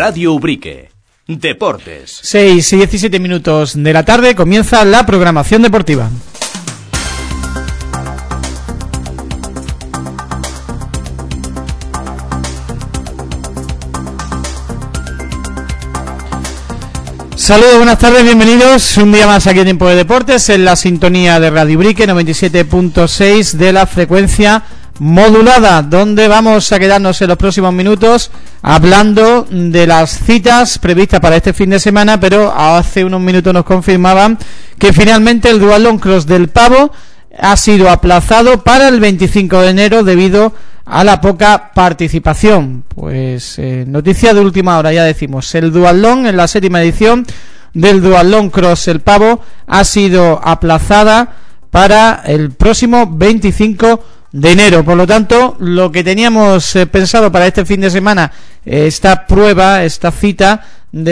Radio Ubrique. Deportes. 6 y 17 minutos de la tarde comienza la programación deportiva. Saludos, buenas tardes, bienvenidos un día más aquí en Tiempo de Deportes en la sintonía de Radio Ubrique 97.6 de la frecuencia modulada, donde vamos a quedarnos en los próximos minutos hablando de las citas previstas para este fin de semana, pero hace unos minutos nos confirmaban que finalmente el Duatlón Cross del Pavo ha sido aplazado para el 25 de enero debido a la poca participación. Pues noticia de última hora, ya decimos, el duatlón en la 7ª edición del Duatlón Cross el Pavo ha sido aplazada para el próximo 25 de enero. Por lo tanto, lo que teníamos pensado para este fin de semana, esta prueba, esta cita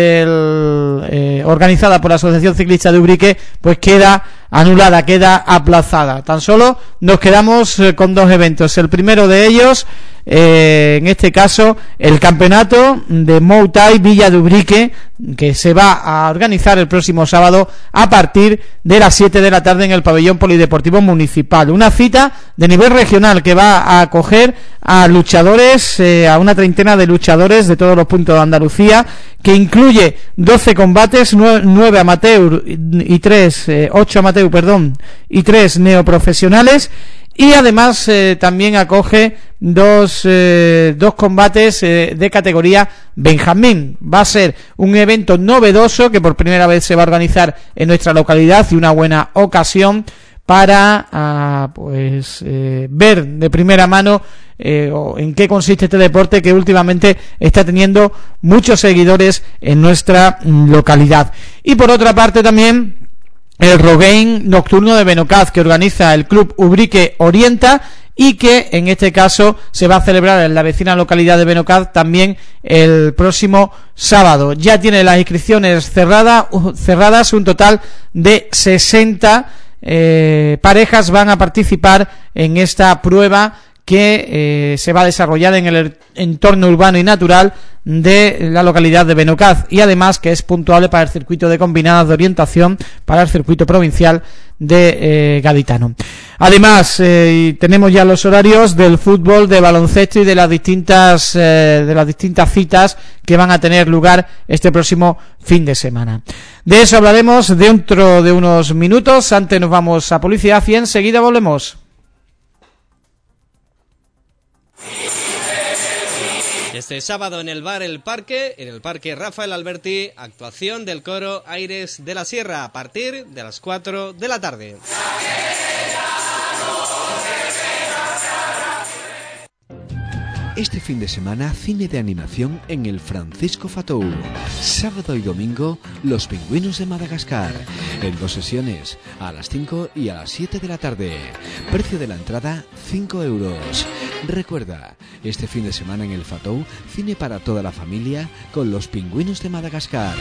organizada por la Asociación Ciclista de Ubrique, pues queda anulada, queda aplazada. Tan solo nos quedamos con dos eventos. El primero de ellos, en este caso, el campeonato de Muay Thai Villa de Ubrique, que se va a organizar el próximo sábado a partir de las 7 de la tarde en el pabellón polideportivo municipal. Una cita de nivel regional que va a acoger a luchadores, a una treintena de luchadores de todos los puntos de Andalucía, que incluye 12 combates, 9 amateur y 8 amateur, y 3 neoprofesionales, y además también acoge dos combates de categoría Benjamín. Va a ser un evento novedoso que por primera vez se va a organizar en nuestra localidad y una buena ocasión para ver de primera mano en qué consiste este deporte que últimamente está teniendo muchos seguidores en nuestra localidad. Y por otra parte también el Rogaine Nocturno de Benocaz, que organiza el Club Ubrique Orienta y que en este caso se va a celebrar en la vecina localidad de Benocaz también el próximo sábado. Ya tiene las inscripciones cerradas, un total de 60 parejas van a participar en esta prueba que se va a desarrollar en el entorno urbano y natural de la localidad de Benocaz, y además que es puntuable para el circuito de combinadas de orientación para el circuito provincial de Gaditano. Además tenemos ya los horarios del fútbol, de baloncesto y de las distintas citas que van a tener lugar este próximo fin de semana. De eso hablaremos dentro de unos minutos. Antes nos vamos a publicidad y enseguida volvemos. Este sábado en el bar El Parque, en el Parque Rafael Alberti, actuación del coro Aires de la Sierra a partir de las 4 de la tarde. Este fin de semana, cine de animación en el Francisco Fatou. Sábado y domingo, Los Pingüinos de Madagascar. En 2 sesiones, a las 5 y a las 7 de la tarde. Precio de la entrada, 5 euros. Recuerda, este fin de semana en el Fatou, cine para toda la familia con Los Pingüinos de Madagascar.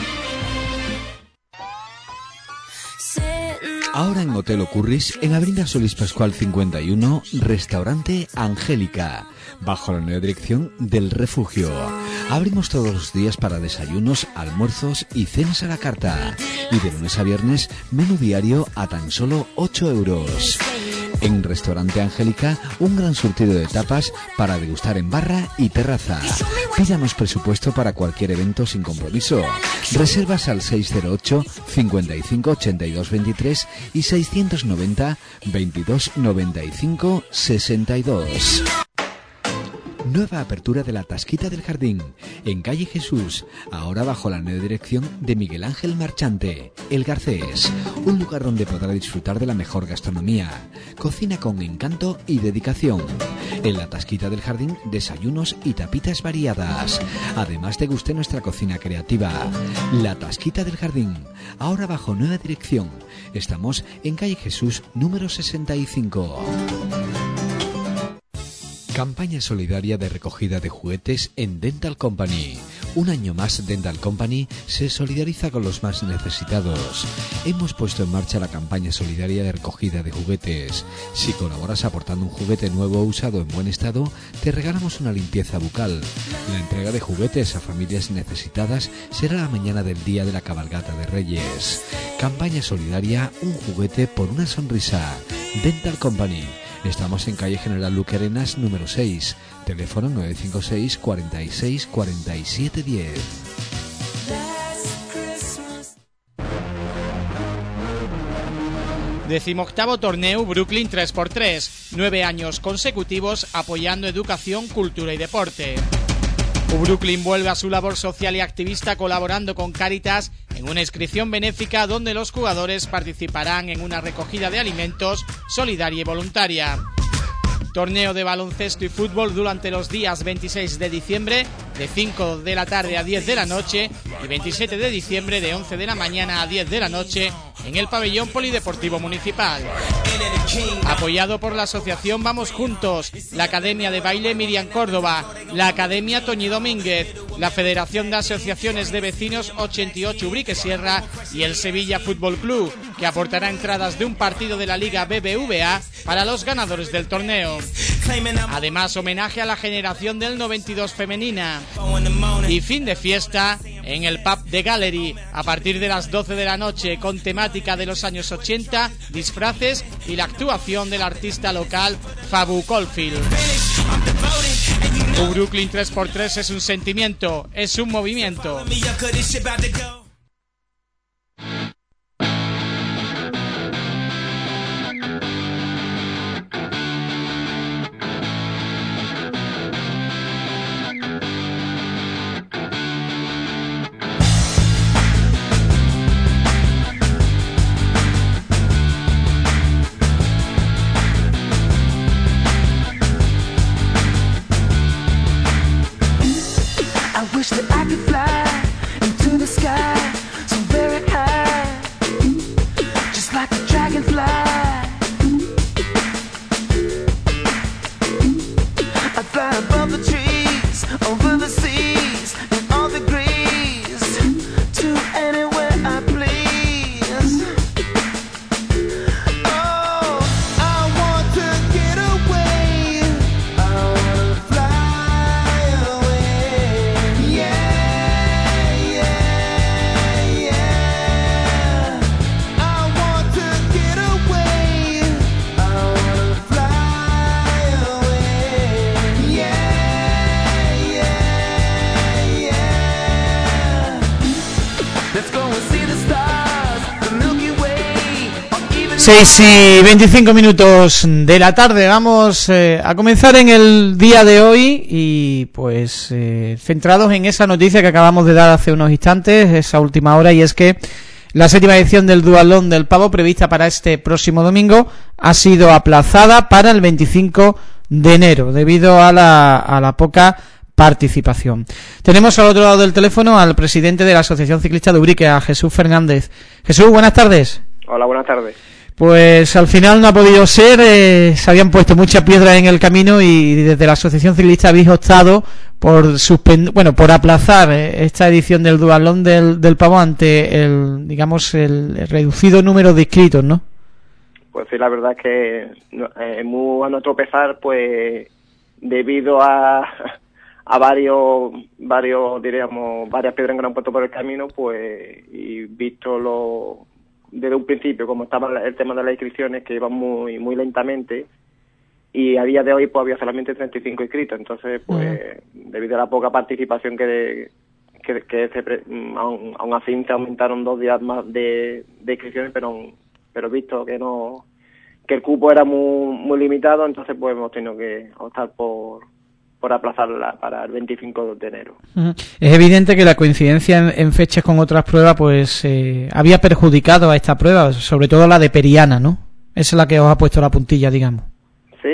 Ahora en Hotel Ocurris, en Avenida Solís Pascual 51, Restaurante Angélica, bajo la nueva dirección del Refugio. Abrimos todos los días para desayunos, almuerzos y cenas a la carta. Y de lunes a viernes, menú diario a tan solo 8 euros. En Restaurante Angélica, un gran surtido de tapas para degustar en barra y terraza. Pídanos presupuesto para cualquier evento sin compromiso. Reservas al 608 55 82 23 y 690 22 95 62. Nueva apertura de la Tasquita del Jardín, en calle Jesús, ahora bajo la nueva dirección de Miguel Ángel Marchante, El Garcés, un lugar donde podrá disfrutar de la mejor gastronomía, cocina con encanto y dedicación. En la Tasquita del Jardín, desayunos y tapitas variadas. Además te guste nuestra cocina creativa. La Tasquita del Jardín, ahora bajo nueva dirección. Estamos en calle Jesús número 65. Campaña solidaria de recogida de juguetes en Dental Company. Un año más Dental Company se solidariza con los más necesitados. Hemos puesto en marcha la campaña solidaria de recogida de juguetes. Si colaboras aportando un juguete nuevo o usado en buen estado, te regalamos una limpieza bucal. La entrega de juguetes a familias necesitadas será la mañana del día de la cabalgata de Reyes. Campaña solidaria, un juguete por una sonrisa. Dental Company. Estamos en calle General Luque Arenas, número 6. Teléfono 956 46 47 10. Decimoctavo torneo Brooklyn 3x3. 9 años consecutivos apoyando educación, cultura y deporte. Brooklyn vuelve a su labor social y activista colaborando con Cáritas en una inscripción benéfica donde los jugadores participarán en una recogida de alimentos solidaria y voluntaria. Torneo de baloncesto y fútbol durante los días 26 de diciembre de 5 de la tarde a 10 de la noche y 27 de diciembre de 11 de la mañana a 10 de la noche en el pabellón polideportivo municipal. Apoyado por la asociación Vamos Juntos, la Academia de Baile Miriam Córdoba, la Academia Toñi Domínguez, la Federación de Asociaciones de Vecinos 88 Ubrique Sierra y el Sevilla Fútbol Club, que aportará entradas de un partido de la Liga BBVA para los ganadores del torneo. Además, homenaje a la generación del 92 femenina y fin de fiesta en el pub de Gallery a partir de las 12 de la noche con temática de los años 80, disfraces y la actuación del artista local Fabu Caulfield. Brooklyn 3x3 es un sentimiento, es un movimiento. Seis y 25 minutos de la tarde. Vamos a comenzar en el día de hoy y pues centrados en esa noticia que acabamos de dar hace unos instantes, esa última hora, y es que la 7ª edición del Duatlón del Pavo, prevista para este próximo domingo, ha sido aplazada para el 25 de enero debido a la poca participación. Tenemos al otro lado del teléfono al presidente de la Asociación Ciclista de Ubrique, a Jesús Fernández. Jesús, buenas tardes. Hola, buenas tardes. Pues al final no ha podido ser, se habían puesto muchas piedras en el camino y desde la Asociación Ciclista habéis optado por aplazar esta edición del Duatlón del Pavo ante el reducido número de inscritos, ¿no? Pues sí, la verdad es que muy a nuestro pesar, pues debido a varias piedras que nos han puesto por el camino, pues, y visto desde un principio como estaba el tema de las inscripciones, que iban muy muy lentamente, y a día de hoy pues había solamente 35 inscritos. Entonces pues debido a la poca participación aún así se aumentaron 2 días más de inscripciones, pero visto que el cupo era muy limitado, entonces pues hemos tenido que optar por aplazarla para el 25 de enero. Es evidente que la coincidencia en fechas con otras pruebas pues había perjudicado a esta prueba, sobre todo la de Periana, ¿no? Esa es la que os ha puesto la puntilla, digamos. Sí,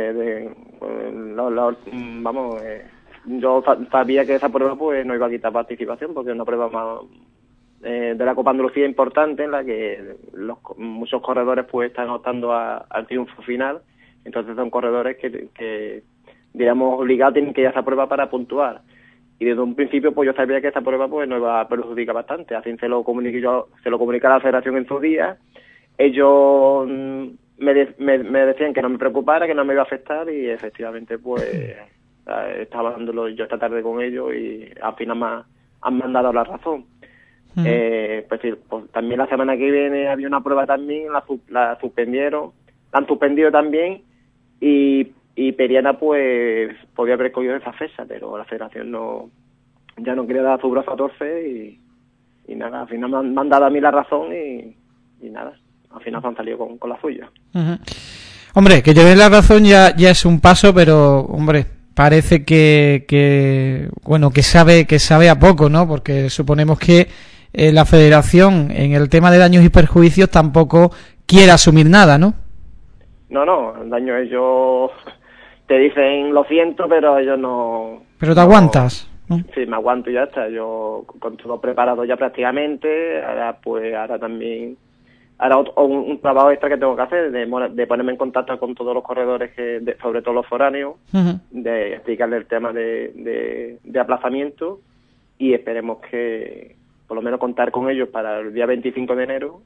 yo sabía que esa prueba pues no iba a quitar participación, porque es una prueba más de la Copa Andalucía importante, en la que muchos corredores pues están optando al triunfo final. Entonces son corredores que digamos, obligados, tienen que ir a esa prueba para puntuar. Y desde un principio pues yo sabía que esta prueba pues nos iba a perjudicar bastante. Así se lo comuniqué a la federación en su día. Ellos me decían que no me preocupara, que no me iba a afectar, y efectivamente pues estaba hablándolo yo esta tarde con ellos y al final me han mandado la razón. Pues sí, pues también la semana que viene había una prueba también, la suspendieron, la han suspendido también, y Periana pues podía haber cogido esa fecha, pero la federación ya no quería dar su brazo a torcer, y nada, al final me han dado a mí la razón, y nada, al final se han salido con la suya. Hombre, que te den la razón ya es un paso, pero hombre, parece que bueno, que sabe a poco, ¿no? Porque suponemos que la federación en el tema de daños y perjuicios tampoco quiere asumir nada, ¿no? No, el daño ellos te dicen lo siento, pero ellos no... Pero te aguantas, ¿no? Sí, me aguanto y ya está, yo con todo preparado ya prácticamente, ahora también un trabajo extra que tengo que hacer, de ponerme en contacto con todos los corredores, sobre todo los foráneos, de explicarles el tema de aplazamiento, y esperemos que por lo menos contar con ellos para el día 25 de enero,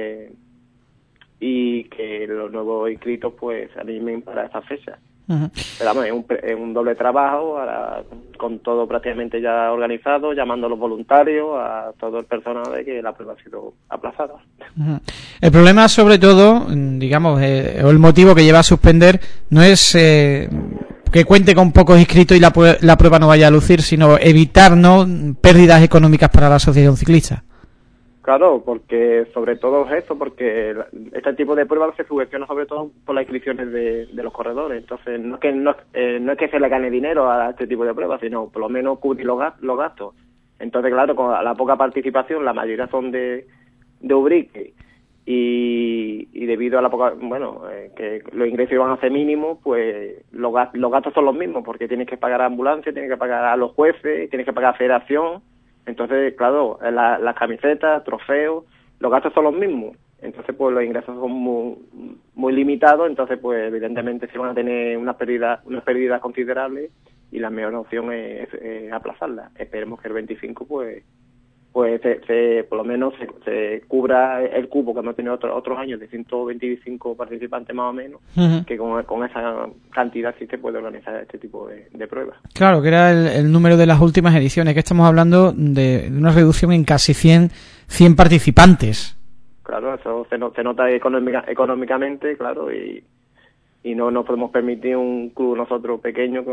y que los nuevos inscritos pues se animen para esa fecha. Pero vamos, es un doble trabajo, ahora con todo prácticamente ya organizado, llamando a los voluntarios, a todo el personal, de que la prueba ha sido aplazada. El problema, sobre todo, digamos, o el motivo que lleva a suspender, no es que cuente con pocos inscritos y la prueba no vaya a lucir, sino evitar, ¿no?, pérdidas económicas para la asociación ciclista. Claro, porque sobre todo es eso, porque este tipo de pruebas se subvenciona sobre todo por las inscripciones de los corredores. Entonces no es que se le gane dinero a este tipo de pruebas, sino por lo menos cubrir los gastos. Entonces, claro, con la poca participación, la mayoría son de Ubrique, y debido a la poca, que los ingresos iban a ser mínimos, pues los gastos son los mismos, porque tienes que pagar a ambulancia, tienes que pagar a los jueces, tienes que pagar a federación. Entonces, claro, las camisetas, trofeos, los gastos son los mismos. Entonces, pues los ingresos son muy limitados. Entonces, pues evidentemente se van a tener unas pérdidas considerables, y la mejor opción es aplazarla. Esperemos que el 25 pues por lo menos se cubra el cupo que hemos tenido otros años de 125 participantes más o menos, que con esa cantidad sí se puede organizar este tipo de pruebas. Claro, que era el número de las últimas ediciones, que estamos hablando de una reducción en casi 100 participantes. Claro, eso se nota económicamente, claro, y no nos podemos permitir un club nosotros pequeño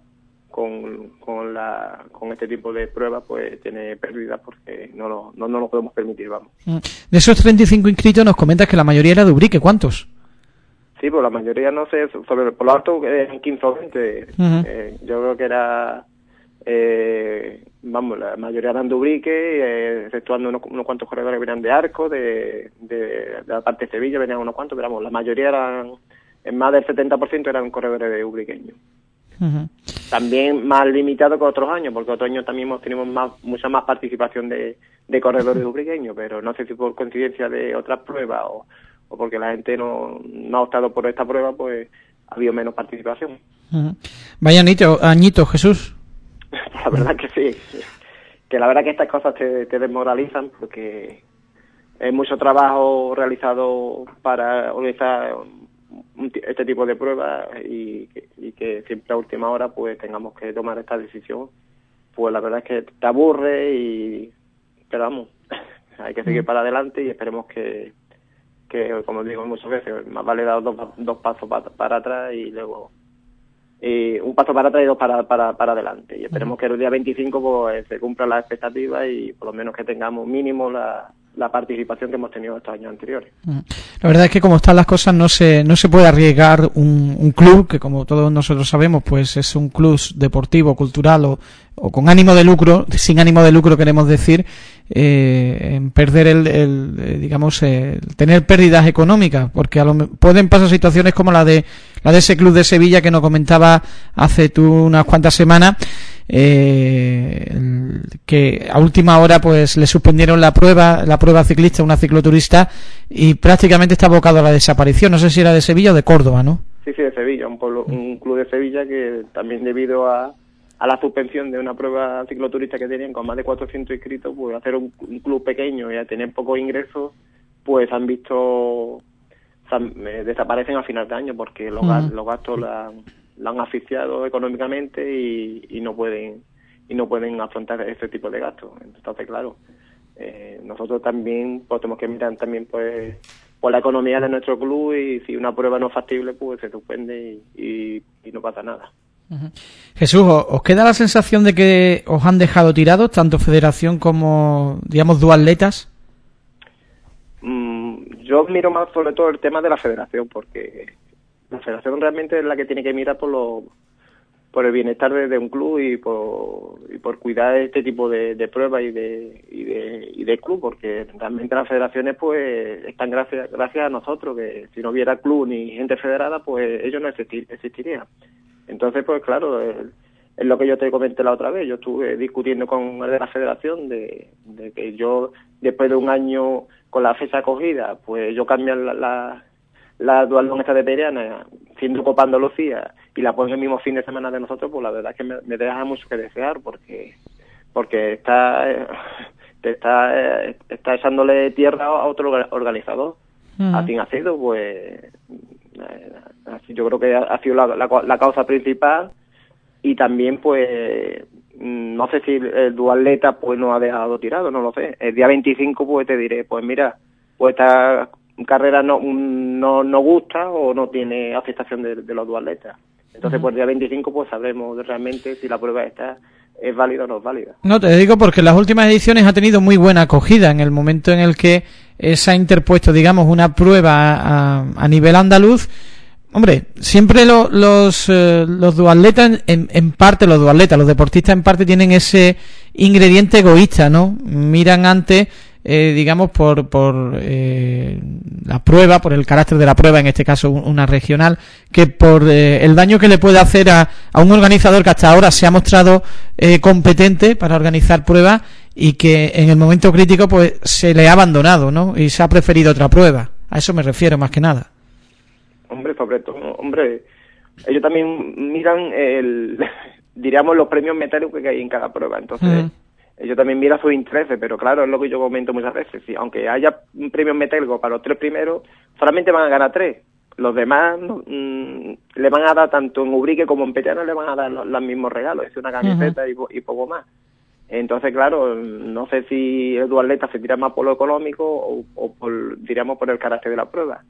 con este tipo de pruebas, pues tiene pérdidas, porque no lo podemos permitir, vamos. De esos 35 inscritos nos comentas que la mayoría era de Ubrique, ¿cuántos? Sí, pues la mayoría, no sé, por lo alto eran 15 o 20. Yo creo que era, la mayoría eran de Ubrique, exceptuando unos cuantos corredores que venían de Arco, de la parte de Sevilla venían unos cuantos, pero la mayoría eran, en más del 70% eran corredores de ubriqueños. También más limitado que otros años, porque otros años también tenemos mucha más participación de corredores ubriqueños, pero no sé si por coincidencia de otras pruebas o porque la gente no ha optado por esta prueba, pues ha habido menos participación. Vaya añito, Jesús. La verdad que sí, que la verdad que estas cosas te desmoralizan, porque es mucho trabajo realizado para organizar este tipo de pruebas, y que siempre a última hora pues tengamos que tomar esta decisión, pues la verdad es que te aburre, pero vamos, hay que seguir para adelante, y esperemos que como digo muchas veces, más vale dar dos pasos para atrás y luego un paso para atrás y dos para adelante, y esperemos que el día 25 pues se cumplan las expectativas, y por lo menos que tengamos mínimo la participación que hemos tenido estos años anteriores. La verdad es que como están las cosas no se puede arriesgar un club que, como todos nosotros sabemos, pues es un club deportivo, cultural o con ánimo de lucro, sin ánimo de lucro queremos decir, en perder digamos, tener pérdidas económicas, porque pueden pasar situaciones como la de ese club de Sevilla que nos comentaba hace unas cuantas semanas, que a última hora pues le suspendieron la prueba ciclista, una cicloturista, y prácticamente está abocado a la desaparición. No sé si era de Sevilla o de Córdoba, ¿no? Sí, de Sevilla, un club de Sevilla que también debido a la suspensión de una prueba cicloturista que tenían con más de 400 inscritos, pues hacer un club pequeño y a tener pocos ingresos, pues desaparecen a final de año porque los gastos la han asfixiado económicamente y no pueden afrontar ese tipo de gastos. Entonces, claro, nosotros también pues tenemos que mirar también pues por la economía de nuestro club, y si una prueba no es factible pues se suspende y no pasa nada. Jesús, ¿os queda la sensación de que os han dejado tirados tanto federación como, digamos, duatletas? Yo miro más sobre todo el tema de la federación, porque la federación realmente es la que tiene que mirar por el bienestar de un club y por cuidar este tipo de pruebas y de club, porque realmente las federaciones pues están gracias a nosotros, que si no hubiera club ni gente federada pues ellos no existirían. Entonces pues claro, es lo que yo te comenté la otra vez. Yo estuve discutiendo con el de la federación de que yo, después de un año con la fecha acogida, pues yo cambiar la dualón esta de Periana, siendo Copa Andalucía, y la ponen el mismo fin de semana de nosotros, pues la verdad es que me deja mucho que desear, porque está echándole tierra a otro organizador. Así ha sido, pues yo creo que ha sido la causa principal, y también pues no sé si el duatleta pues nos ha dejado tirado, no lo sé. El día 25 pues te diré, pues mira, pues esta carrera no gusta o no tiene aceptación de los duatletas. Entonces pues el día 25 pues sabremos realmente si la prueba esta es válida o no es válida. No, te digo porque en las últimas ediciones ha tenido muy buena acogida en el momento en el que se ha interpuesto, digamos, una prueba a nivel andaluz. Hombre, siempre los duatletas, en parte los duatletas, los deportistas en parte tienen ese ingrediente egoísta, ¿no? Miran antes, digamos, por la prueba, por el carácter de la prueba, en este caso una regional, que por el daño que le puede hacer a un organizador que hasta ahora se ha mostrado competente para organizar pruebas y que en el momento crítico pues se le ha abandonado, ¿no? Y se ha preferido otra prueba. A eso me refiero más que nada. Sobre todo, ellos también miran diríamos los premios metálicos que hay en cada prueba. Entonces ellos también miran sus intereses, pero claro, es lo que yo comento muchas veces. Si aunque haya un premio metálico para los 3 primeros, solamente van a ganar 3. Los demás le van a dar, tanto en Ubrique como en Periana, le van a dar los mismos regalos, es una camiseta y poco más. Entonces, claro, no sé si el duatleta se tira más por lo económico o diríamos por el carácter de la prueba.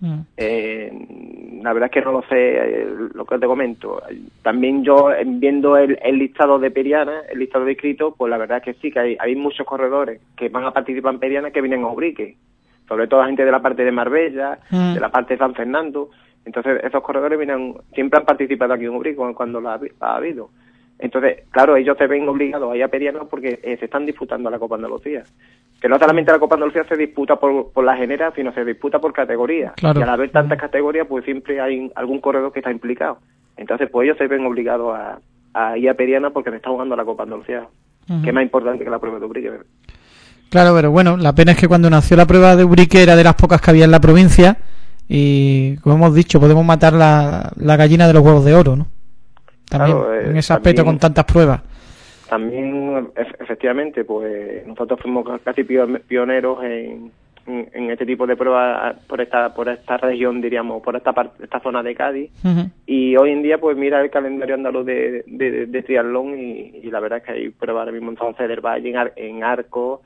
La verdad es que no lo sé, lo que te comento. También yo, viendo el listado de Periana, el listado de inscritos, pues la verdad es que sí, que hay muchos corredores que van a participar en Periana que vienen a Ubrique, sobre todo la gente de la parte de Marbella, de la parte de San Fernando. Entonces esos corredores siempre han participado aquí en Ubrique cuando lo ha habido. Entonces, claro, ellos se ven obligados a ir a Periana porque se están disputando la Copa Andalucía. Que no solamente la Copa Andalucía se disputa por la general, sino se disputa por categorías. Claro. Y al haber tantas categorías, pues siempre hay algún corredor que está implicado. Entonces, pues ellos se ven obligados a ir a Periana porque se está jugando la Copa Andalucía, que es más importante que la prueba de Ubrique. Claro, pero bueno, la pena es que cuando nació la prueba de Ubrique era de las pocas que había en la provincia y, como hemos dicho, podemos matar la gallina de los huevos de oro, ¿no? También, claro, en ese aspecto, con tantas pruebas. También, efectivamente, pues nosotros fuimos casi pioneros en este tipo de pruebas por esta región, diríamos, por esta zona de Cádiz. Y hoy en día, pues mira el calendario andaluz de triatlón y la verdad es que hay pruebas ahora mismo en San Fede del Valle, en Arco,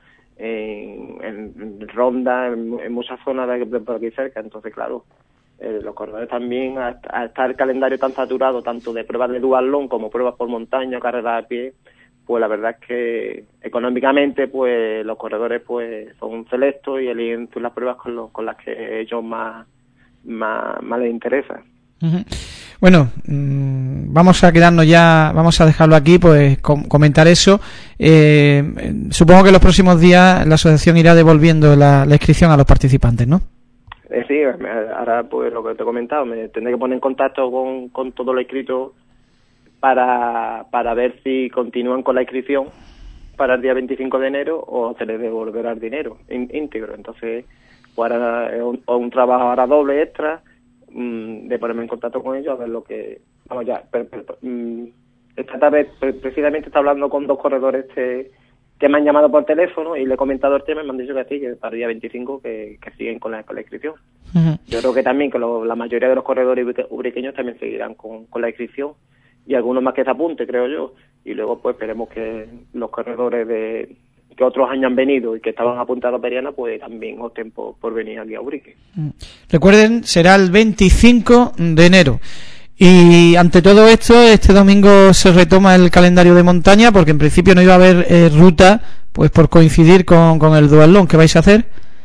en Ronda, en muchas zonas de por aquí cerca. Entonces, claro, los corredores también, a estar el calendario tan saturado, tanto de pruebas de duatlón como pruebas por montaña o carreras a pie, pues la verdad es que económicamente pues los corredores pues son selectos y eligen las pruebas con las que a ellos más les interesa. Bueno, vamos a quedarnos ya, vamos a dejarlo aquí, pues comentar eso. Supongo que en los próximos días la asociación irá devolviendo la inscripción a los participantes, ¿no? Sí, ahora pues lo que te he comentado, me tendré que poner en contacto con todo lo inscrito para ver si continúan con la inscripción para el día 25 de enero o se les devolverá el dinero íntegro. Entonces, pues ahora es un trabajo ahora doble extra, de ponerme en contacto con ellos a ver lo que... Vamos ya, esta tarde precisamente está hablando con 2 corredores que me han llamado por teléfono y le he comentado el tema y me han dicho que sí, que para el día 25 que siguen con la inscripción. Uh-huh. Yo creo que también que la mayoría de los corredores ubriqueños también seguirán con la inscripción y algunos más que se apunte, creo yo. Y luego pues esperemos que los corredores que otros años han venido y que estaban apuntados a Periana pues también opten por venir aquí a Ubrique. Recuerden, será el 25 de enero. Y ante todo esto, este domingo se retoma el calendario de montaña, porque en principio no iba a haber ruta, pues por coincidir con el duatlón. ¿Qué vais a hacer?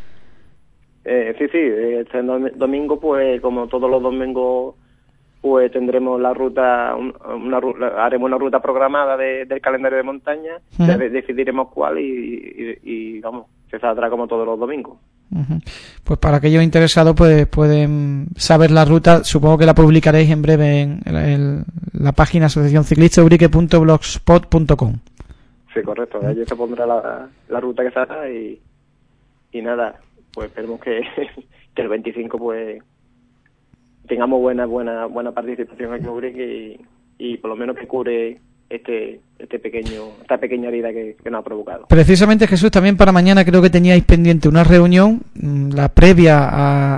Sí, este domingo, pues como todos los domingos, pues tendremos la ruta, haremos una ruta programada del calendario de montaña, decidiremos cuál y vamos, se saldrá como todos los domingos. Uh-huh. Pues para aquellos interesados pues pueden saber la ruta, supongo que la publicaréis en breve en la página asociacionciclistaubrique.blogspot.com. Sí, correcto, allí se pondrá la ruta que salga y nada, pues esperemos que el 25 pues tengamos buena participación aquí en Ubrique y por lo menos que cure esta pequeña herida que nos ha provocado. Precisamente, Jesús, también para mañana creo que teníais pendiente una reunión, la previa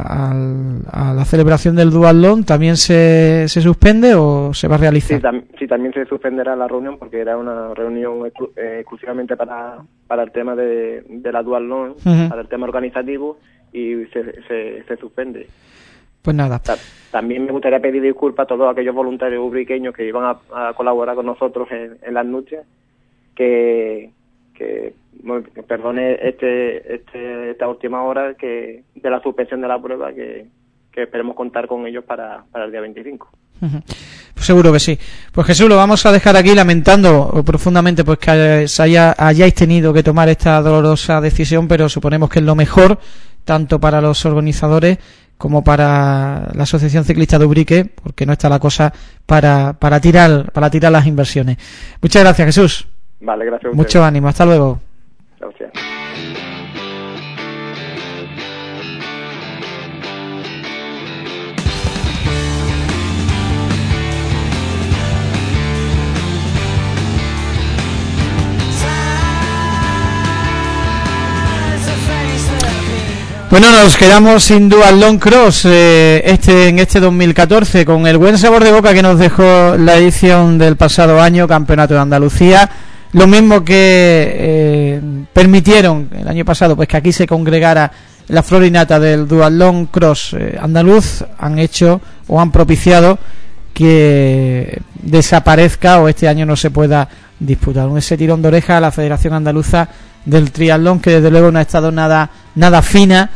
a la celebración del duatlón. ¿También se suspende o se va a realizar? Sí, también se suspenderá la reunión porque era una reunión exclusivamente para el tema de la duatlón, uh-huh, para el tema organizativo, y se suspende. Pues nada. También me gustaría pedir disculpas a todos aquellos voluntarios ubriqueños que iban a colaborar con nosotros en las nupcias, que perdone esta última hora de la suspensión de la prueba, que esperemos contar con ellos para el día 25. Uh-huh. Pues seguro que sí. Pues Jesús, lo vamos a dejar aquí lamentando profundamente pues que hayáis tenido que tomar esta dolorosa decisión, pero suponemos que es lo mejor tanto para los organizadores como para la Asociación Ciclista de Ubrique, porque no está la cosa para tirar las inversiones. Muchas gracias, Jesús. Vale, gracias a ustedes. Mucho ánimo, hasta luego. Gracias. Bueno, nos quedamos sin duatlón cross en este 2014, con el buen sabor de boca que nos dejó la edición del pasado año, Campeonato de Andalucía. Lo mismo que permitieron el año pasado pues que aquí se congregara la florinata del duatlón cross andaluz, han hecho o han propiciado que desaparezca o este año no se pueda disputar. Ese tirón de oreja a la Federación Andaluza del Triatlón, que desde luego no ha estado nada fina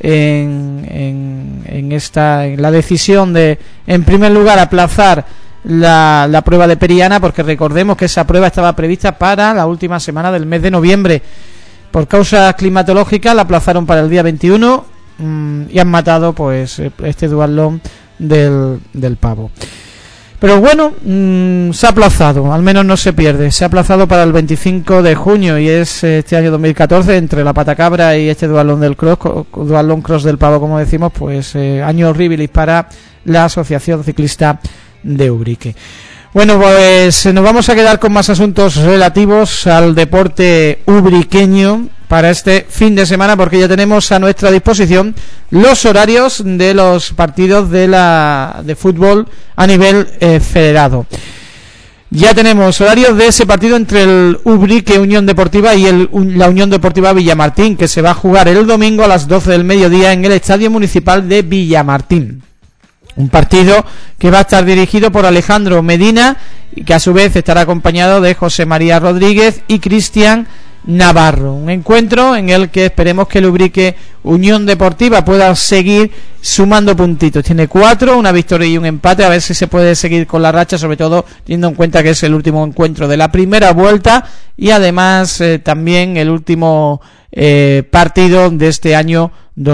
en la decisión de, en primer lugar, aplazar la prueba de Periana, porque recordemos que esa prueba estaba prevista para la última semana del mes de noviembre. Por causas climatológicas la aplazaron para el día 21 y han matado pues este duatlón del Pavo. Pero bueno, se ha aplazado, al menos no se pierde. Se ha aplazado para el 25 de junio y es este año 2014, entre la Patacabra y este duatlón cross del Pavo, como decimos, pues año horribilis para la Asociación Ciclista de Ubrique. Bueno, pues nos vamos a quedar con más asuntos relativos al deporte ubriqueño para este fin de semana, porque ya tenemos a nuestra disposición los horarios de los partidos de fútbol a nivel federado. Ya tenemos horarios de ese partido entre el Ubrique Unión Deportiva y la Unión Deportiva Villamartín, que se va a jugar el domingo a las 12 del mediodía en el Estadio Municipal de Villamartín. Un partido que va a estar dirigido por Alejandro Medina y que a su vez estará acompañado de José María Rodríguez y Cristian Navarro. Un encuentro en el que esperemos que el Ubrique Unión Deportiva pueda seguir sumando puntitos. Tiene 4, una victoria y un empate, a ver si se puede seguir con la racha, sobre todo teniendo en cuenta que es el último encuentro de la primera vuelta y además también el último partido de este año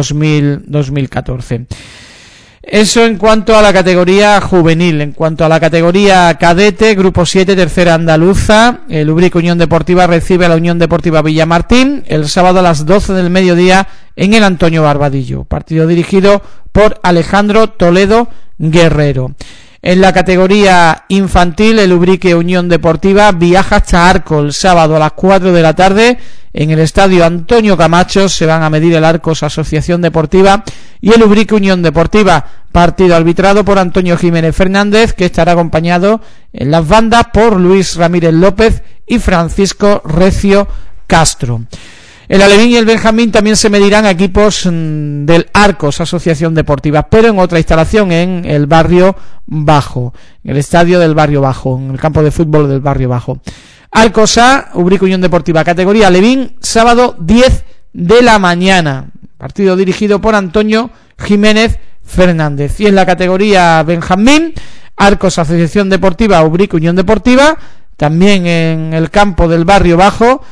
2014. Eso en cuanto a la categoría juvenil. En cuanto a la categoría cadete, grupo 7, tercera andaluza, el Ubrique Unión Deportiva recibe a la Unión Deportiva Villamartín el sábado a las 12 del mediodía en el Antonio Barbadillo. Partido dirigido por Alejandro Toledo Guerrero. En la categoría infantil, el Ubrique Unión Deportiva viaja hasta Arcos el sábado a las 4 de la tarde. En el estadio Antonio Camacho se van a medir el Arcos Asociación Deportiva y el Ubrique Unión Deportiva. Partido arbitrado por Antonio Jiménez Fernández, que estará acompañado en las bandas por Luis Ramírez López y Francisco Recio Castro. El Alevín y el Benjamín también se medirán a equipos del Arcos Asociación Deportiva, pero en otra instalación, en el Barrio Bajo, en el estadio del Barrio Bajo, en el campo de fútbol del Barrio Bajo. Arcos A, Ubrique Unión Deportiva, categoría Alevín, sábado 10 de la mañana. Partido dirigido por Antonio Jiménez Fernández. Y en la categoría Benjamín, Arcos Asociación Deportiva, Ubrique Unión Deportiva, también en el campo del Barrio Bajo,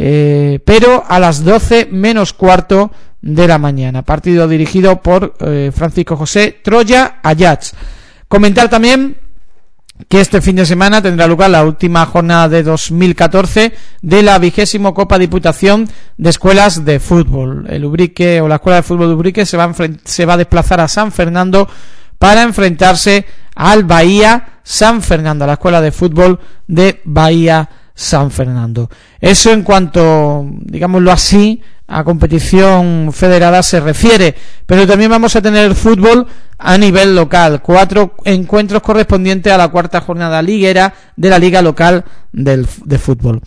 pero a las 12 menos cuarto de la mañana. Partido dirigido por Francisco José Troya Ayats. Comentar también que este fin de semana tendrá lugar la última jornada de 2014 de la 20ª Copa Diputación de Escuelas de Fútbol. El Ubrique, o la Escuela de Fútbol de Ubrique, se va a desplazar a San Fernando para enfrentarse al Bahía San Fernando, a la Escuela de Fútbol de Bahía San Fernando. Eso en cuanto, digámoslo así, a competición federada se refiere, pero también vamos a tener fútbol a nivel local, 4 encuentros correspondientes a la 4ª jornada liguera de la Liga Local de Fútbol.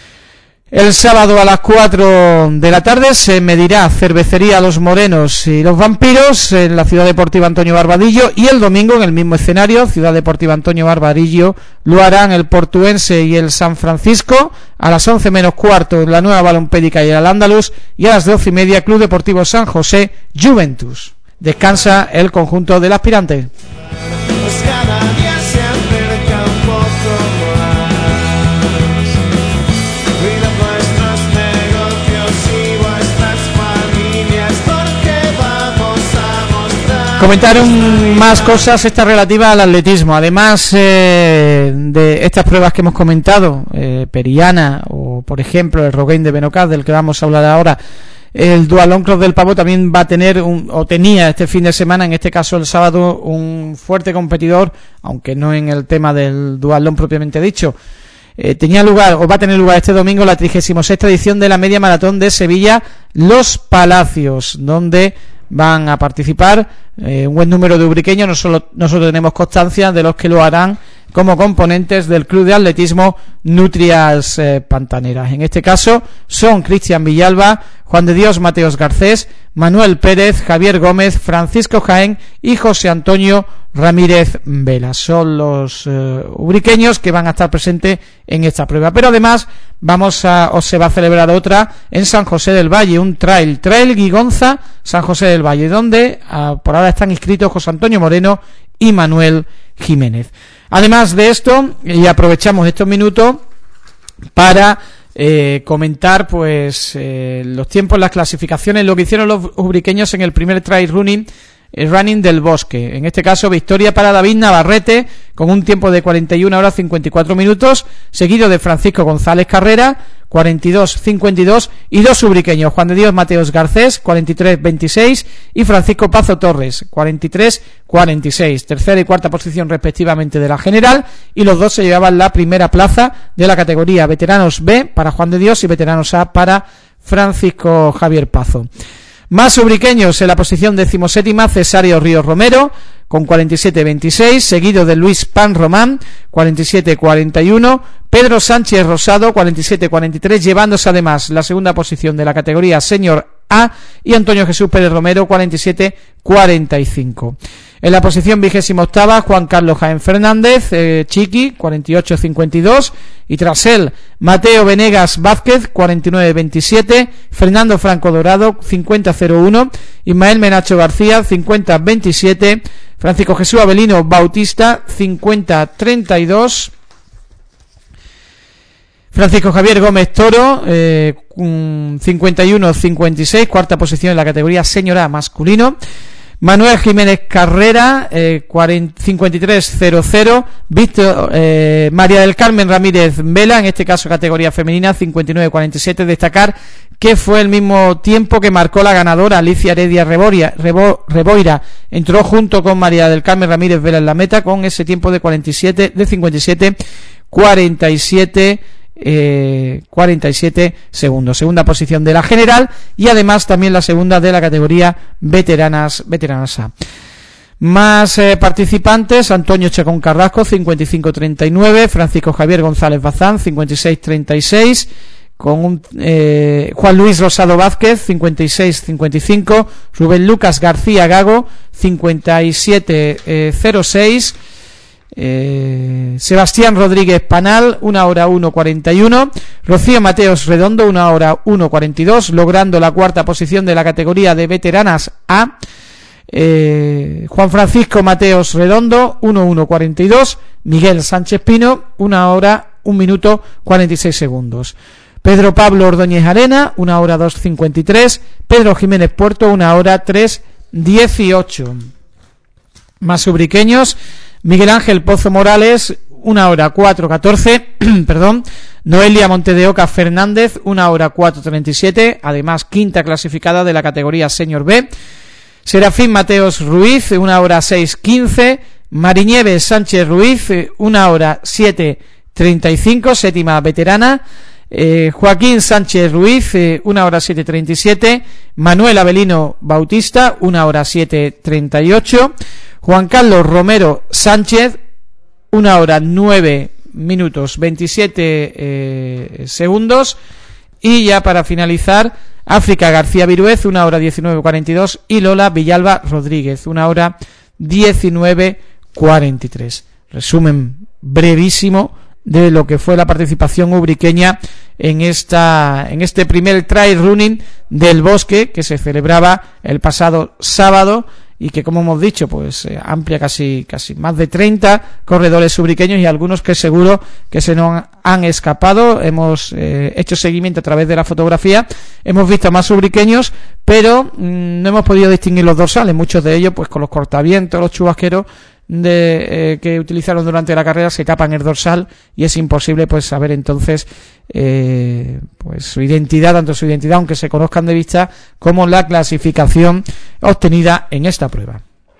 El sábado a las 4 de la tarde se medirá Cervecería Los Morenos y Los Vampiros en la Ciudad Deportiva Antonio Barbadillo, y el domingo en el mismo escenario, Ciudad Deportiva Antonio Barbadillo, lo harán el Portuense y el San Francisco. A las 11 menos cuarto la Nueva Balompédica y el Al-Ándalus, y a las 12:30 Club Deportivo San José Juventus. Descansa el conjunto del aspirante. Comentar más cosas, esta relativa al atletismo. Además de estas pruebas que hemos comentado, Periana o por ejemplo el Rogaine de Benocaz, del que vamos a hablar ahora, el Dualón Cross del Pavo también va a tener tenía este fin de semana, en este caso el sábado, un fuerte competidor, aunque no en el tema del dualón propiamente dicho. Tenía lugar, o va a tener lugar este domingo, la 36ª edición de la Media Maratón de Sevilla Los Palacios, donde van a participar un buen número de ubriqueños. Nosotros tenemos constancia de los que lo harán como componentes del Club de Atletismo Nutrias Pantaneras. En este caso son Cristian Villalba, Juan de Dios Mateos Garcés, Manuel Pérez, Javier Gómez, Francisco Jaén y José Antonio Ramírez Vela. Son los ubriqueños que van a estar presentes en esta prueba. Pero además se va a celebrar otra en San José del Valle, un trail Guigonza San José del Valle, donde por ahora están inscritos José Antonio Moreno y Manuel Jiménez. Además de esto, y aprovechamos estos minutos para comentar los tiempos, las clasificaciones, lo que hicieron los ubriqueños en el primer trail running del Bosque. En este caso, victoria para David Navarrete con un tiempo de 41 horas 54 minutos, seguido de Francisco González Carrera, 42-52, y dos ubriqueños, Juan de Dios Mateos Garcés, 43-26, y Francisco Pazo Torres, 43-46, tercera y cuarta posición respectivamente de la general, y los dos se llevaban la primera plaza de la categoría veteranos B para Juan de Dios y veteranos A para Francisco Javier Pazo. Más ubriqueños en la posición 17ª, Cesario Ríos Romero con 47-26, seguido de Luis Pan Román, 47-41, Pedro Sánchez Rosado, 47-43, llevándose además la segunda posición de la categoría Senior A, y Antonio Jesús Pérez Romero, 47-45. En la posición 28ª, Juan Carlos Jaén Fernández, Chiqui, 48-52, y tras él, Mateo Venegas Vázquez, 49-27, Fernando Franco Dorado, 50-01, Ismael Menacho García, 50-27, Francisco Jesús Avelino Bautista, 50-32, Francisco Javier Gómez Toro, 51-56, cuarta posición en la categoría Senior A masculino. Manuel Jiménez Carrera, 53.00. Víctor, María del Carmen Ramírez Vela, en este caso categoría femenina, 59.47. Destacar que fue el mismo tiempo que marcó la ganadora Alicia Heredia Reboira. Entró junto con María del Carmen Ramírez Vela en la meta con ese tiempo de 57.47 segundos. Segunda posición de la general y además también la segunda de la categoría veteranas A. Más participantes: Antonio Chacón Carrasco, 55.39, Francisco Javier González Bazán, 56.36, con Juan Luis Rosado Vázquez, 56.55, Rubén Lucas García Gago, 57.06, Sebastián Rodríguez Panal, 1 hora 1.41, Rocío Mateos Redondo, 1 hora 1.42, logrando la cuarta posición de la categoría de veteranas A. Juan Francisco Mateos Redondo, 1.1.42, Miguel Sánchez Pino, 1 hora 1 minuto 46 segundos. Pedro Pablo Ordóñez Arena, 1 hora 2.53, Pedro Jiménez Puerto, 1 hora 3.18. Más ubriqueños: Miguel Ángel Pozo Morales, 1 hora 4.14, perdón, Noelia Montedeoca Fernández, 1 hora 4.37, además quinta clasificada de la categoría Senior B. Serafín Mateos Ruiz, 1 hora 6.15, Marinieves Sánchez Ruiz, 1 hora 7.35, séptima veterana. Joaquín Sánchez Ruiz, 1 hora 7.37, Manuel Avelino Bautista, 1 hora 7.38, Juan Carlos Romero Sánchez, 1 hora 9 minutos 27 segundos, y ya para finalizar, África García Viruez, 1 hora 19.42, y Lola Villalba Rodríguez, 1 hora 19.43. Resumen brevísimo de lo que fue la participación ubriqueña en este primer trail running del Bosque, que se celebraba el pasado sábado y que, como hemos dicho, pues amplia casi más de 30 corredores ubriqueños y algunos que seguro que se nos han escapado. Hemos hecho seguimiento a través de la fotografía, hemos visto más ubriqueños, pero no hemos podido distinguir los dorsales, muchos de ellos pues con los cortavientos, los chubasqueros que utilizaron durante la carrera se tapan el dorsal y es imposible pues saber entonces pues su identidad, tanto su identidad aunque se conozcan de vista, como la clasificación obtenida en esta prueba.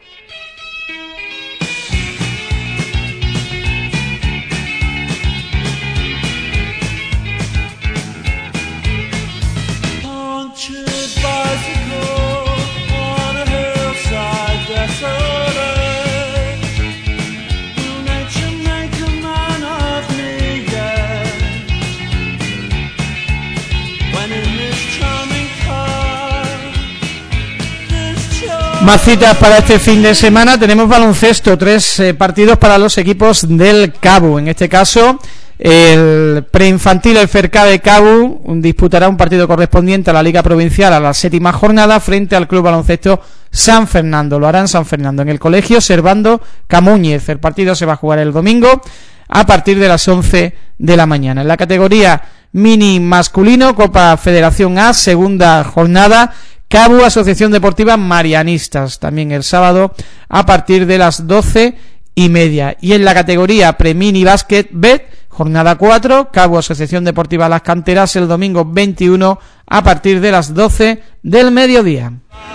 Más citas para este fin de semana. Tenemos baloncesto, 3 partidos para los equipos del CABU. En este caso, el preinfantil, el FERCADE CABU, disputará un partido correspondiente a la Liga Provincial a la 7ª jornada frente al Club Baloncesto San Fernando. Lo hará en San Fernando, en el Colegio Servando Camúñez. El partido se va a jugar el domingo a partir de las 11 de la mañana. En la categoría mini masculino, Copa Federación A, segunda jornada, CABU Asociación Deportiva Marianistas, también el sábado a partir de las 12:30. Y en la categoría Premini Básquet B, jornada 4, CABU Asociación Deportiva Las Canteras, el domingo 21 a partir de las 12 del mediodía.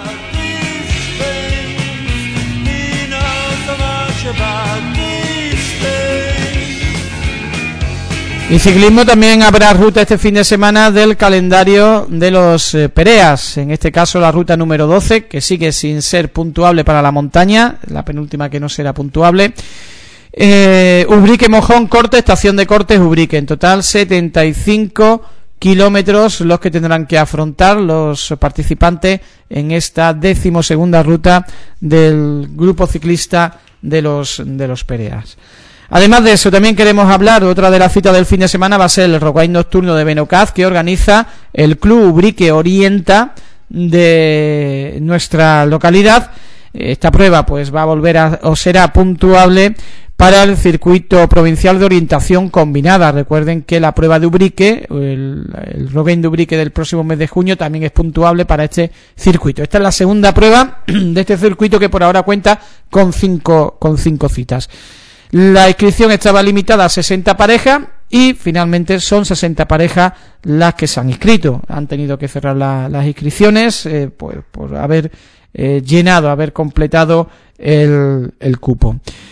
Y ciclismo, también habrá ruta este fin de semana del calendario de los Pereas, en este caso la ruta número 12, que sigue sin ser puntuable para la montaña, la penúltima que no será puntuable. Ubrique Mojón Corte, estación de Cortes Ubrique, en total 75 kilómetros los que tendrán que afrontar los participantes en esta 12ª ruta del grupo ciclista de los Pereas. Además de eso, también queremos hablar, otra de las citas del fin de semana va a ser el Rock Ride nocturno de Benocaz, que organiza el Club Ubrique Orienta de nuestra localidad. Esta prueba pues va a volver o será puntuable para el circuito provincial de orientación combinada. Recuerden que la prueba de Ubrique, el Rogaine de Ubrique del próximo mes de junio, también es puntuable para este circuito. Esta es la segunda prueba de este circuito, que por ahora cuenta con cinco citas. La inscripción estaba limitada a 60 parejas y finalmente son 60 parejas las que se han inscrito. Han tenido que cerrar las inscripciones por haber haber completado el cupo.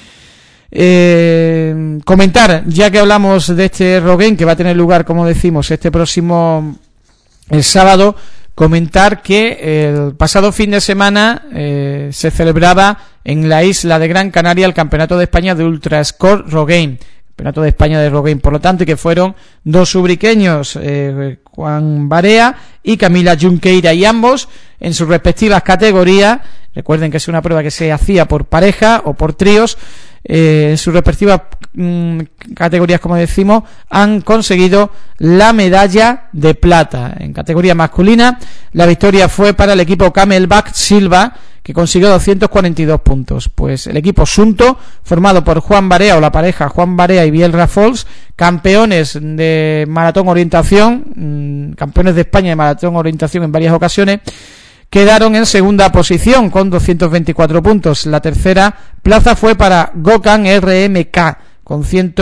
Comentar, ya que hablamos de este Rogaine, que va a tener lugar, como decimos, este próximo el sábado, comentar que el pasado fin de semana se celebraba en la isla de Gran Canaria el Campeonato de España de Ultra Score Rogaine, Campeonato de España de Rogaine, por lo tanto, y que fueron dos ubriqueños, Juan Barea y Camila Junqueira, y ambos en sus respectivas categorías. Recuerden que es una prueba que se hacía por pareja o por tríos. En sus respectivas categorías, como decimos, han conseguido la medalla de plata. En categoría masculina, la victoria fue para el equipo Camelback Silva, que consiguió 242 puntos. Pues el equipo Sunto, formado por Juan Barea, o la pareja Juan Barea y Biel Rafols, campeones de maratón orientación, campeones de España de maratón orientación en varias ocasiones, quedaron en segunda posición con 224 puntos. La tercera plaza fue para Gokan RMK con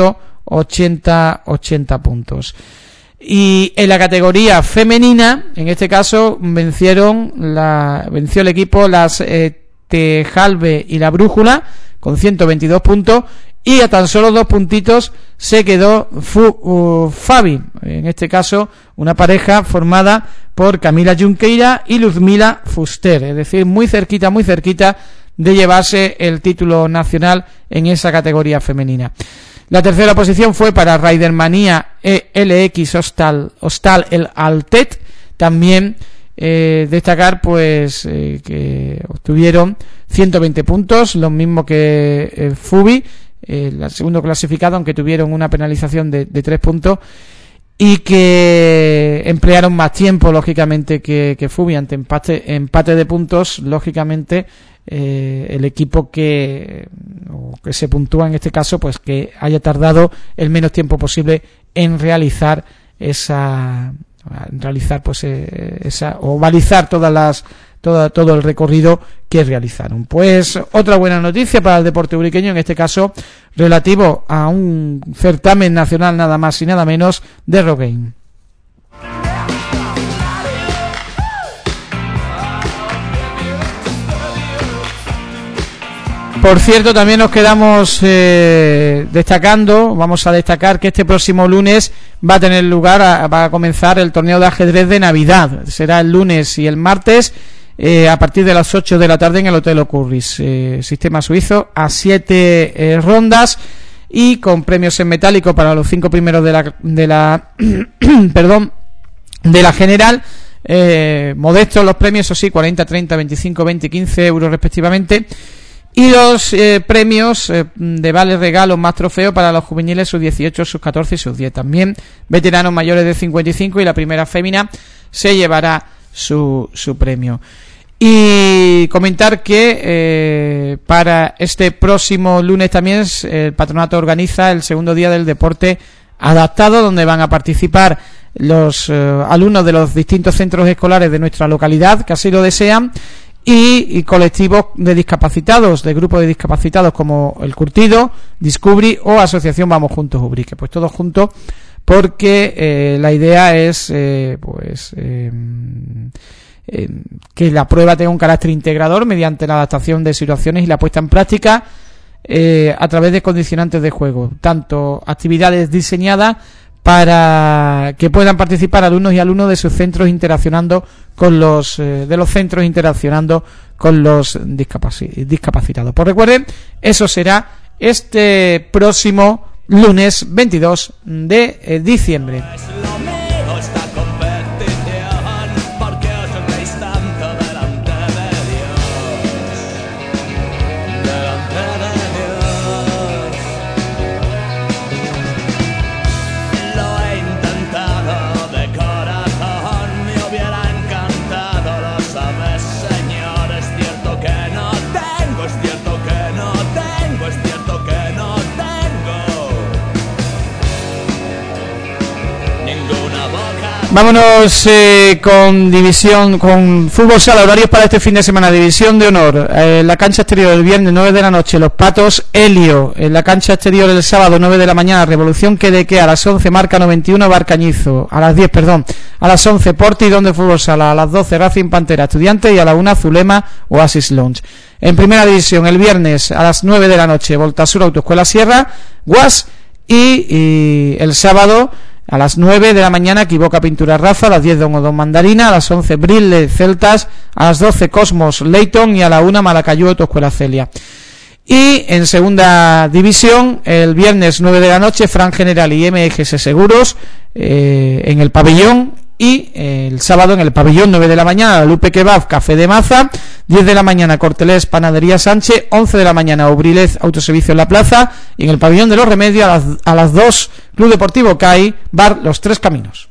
180 puntos. Y en la categoría femenina, en este caso, venció el equipo las Tejalve y la Brújula con 122 puntos, y a tan solo 2 puntitos se quedó Fabi, en este caso una pareja formada por Camila Junqueira y Luzmila Fuster, es decir, muy cerquita de llevarse el título nacional en esa categoría femenina. La tercera posición fue para Ridermanía ELX Hostal el Altet. También destacar que obtuvieron 120 puntos, lo mismo que Fubi, el segundo clasificado, aunque tuvieron una penalización de 3 puntos, y que emplearon más tiempo, lógicamente, que Fubi. Ante empate de puntos, lógicamente, el equipo que se puntúa en este caso, pues que haya tardado el menos tiempo posible en realizar o balizar todo el recorrido que realizaron. Pues otra buena noticia para el deporte ubriqueño, en este caso relativo a un certamen nacional nada más y nada menos de Rogaine. Por cierto, también nos quedamos vamos a destacar que este próximo lunes va a comenzar el torneo de ajedrez de Navidad. Será el lunes y el martes a partir de las 8 de la tarde en el Hotel O'Curris. Sistema suizo a 7 rondas y con premios en metálico para los 5 primeros de la general. Modestos los premios, eso sí, 40, 30, 25, 20 y 15 euros respectivamente. Y los premios de vale regalo más trofeo para los juveniles sus 18, sus 14 y sus 10. También veteranos mayores de 55, y la primera fémina se llevará su premio. Y comentar que para este próximo lunes también el patronato organiza el segundo día del deporte adaptado, donde van a participar los alumnos de los distintos centros escolares de nuestra localidad, que así lo desean, y colectivos de discapacitados, de grupos de discapacitados como El Curtido, Discovery o Asociación Vamos Juntos Ubrique. Pues todos juntos, porque la idea es que la prueba tenga un carácter integrador mediante la adaptación de situaciones y la puesta en práctica a través de condicionantes de juego, tanto actividades diseñadas para que puedan participar alumnos y alumnos de sus centros interaccionando con los discapacitados. Pues recuerden, eso será este próximo lunes 22 de diciembre. Es cierto que no Vámonos con fútbol sala, horarios para este fin de semana. División de honor, la cancha exterior el viernes 9 de la noche, Los Patos Helio. En la cancha exterior el sábado 9 de la mañana, Revolución Quedeque. A las 11 Marca 91 Barcañizo. A las 10, a las 11 Portidón de fútbol sala. A las 12 Racing Pantera Estudiante y a la 1 Zulema Oasis Lounge. En primera división el viernes a las 9 de la noche, Voltasur Autoescuela Sierra, Guas. Y el sábado a las 9 de la mañana, Equivoca Pintura Rafa. A las 10 Don Odón Mandarina. A las 11 Brille Celtas. A las 12 Cosmos Leighton. Y a la 1 Malacayú Autoescuela Celia. Y en segunda división el viernes 9 de la noche, Fran General y MGS Seguros en el pabellón. Y el sábado en el pabellón 9 de la mañana, La Lupe Kebab Café de Maza. 10 de la mañana Cortelés Panadería Sánchez. 11 de la mañana Obrilez Autoservicio en la Plaza. Y en el pabellón de los Remedios a las 2 Club Deportivo CAI Bar Los Tres Caminos.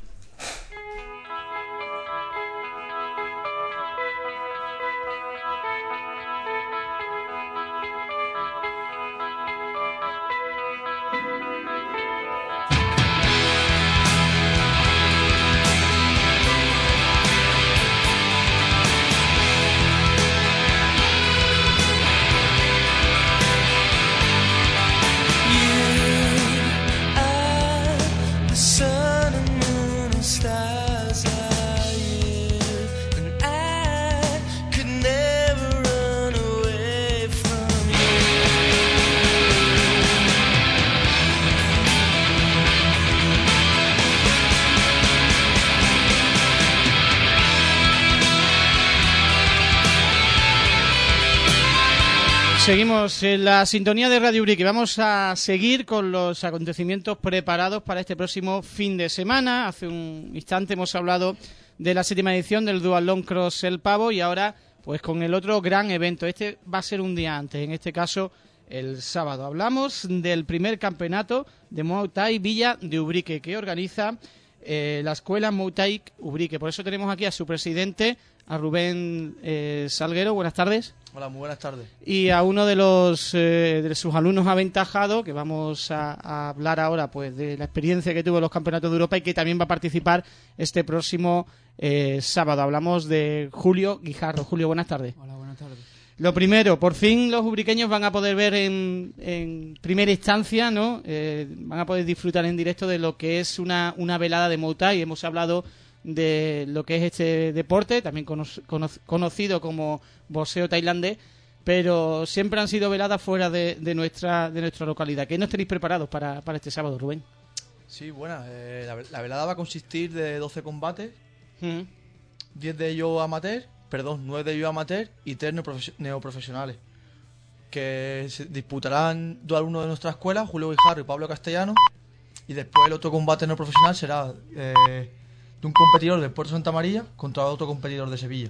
Seguimos en la sintonía de Radio Ubrique. Vamos a seguir con los acontecimientos preparados para este próximo fin de semana. Hace un instante hemos hablado de la 7ª edición del Duathlon Cross El Pavo y ahora pues con el otro gran evento. Este va a ser un día antes, en este caso el sábado. Hablamos del primer campeonato de Muay Thai Villa de Ubrique que organiza la escuela Muay Thai Ubrique. Por eso tenemos aquí a su presidente, a Rubén Salguero. Buenas tardes. Hola, muy buenas tardes. Y a uno de sus alumnos aventajados, que vamos a hablar ahora pues de la experiencia que tuvo en los campeonatos de Europa y que también va a participar este próximo sábado. Hablamos de Julio Guijarro. Julio, buenas tardes. Hola, buenas tardes. Lo primero, por fin los ubriqueños van a poder ver en primera instancia, ¿no? Van a poder disfrutar en directo de lo que es una velada de Muay Thai. Hemos hablado de lo que es este deporte, también conocido como boxeo tailandés, pero siempre han sido veladas fuera de nuestra localidad. ¿Qué nos tenéis preparados para este sábado, Rubén? Sí, bueno, la velada va a consistir de 12 combates, 10 de ellos amateur, 9 de ellos amateur y 3 neoprofesionales, que se disputarán dos alumnos de nuestra escuela, Julio Guijarro y Pablo Castellano, y después el otro combate neoprofesional será de un competidor del Puerto Santa María contra otro competidor de Sevilla.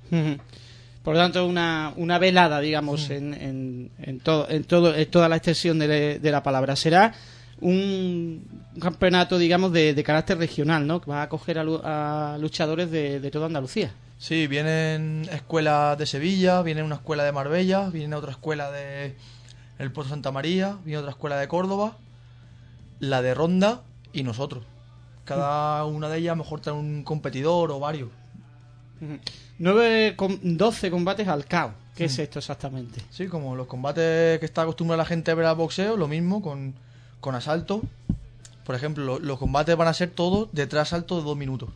Por lo tanto, una velada, digamos, en toda la extensión de la palabra. Será un campeonato, digamos, de carácter regional, ¿no? Que va a acoger a luchadores de toda Andalucía. Sí, vienen escuelas de Sevilla, viene una escuela de Marbella, viene otra escuela de el Puerto Santa María, viene otra escuela de Córdoba, la de Ronda y nosotros. Cada una de ellas mejor trae un competidor o varios. 12 combates al KO. ¿Qué es esto exactamente? Sí, como los combates que está acostumbrada la gente a ver al boxeo, lo mismo con asalto. Por ejemplo, los combates van a ser todos de 3 asaltos de 2 minutos.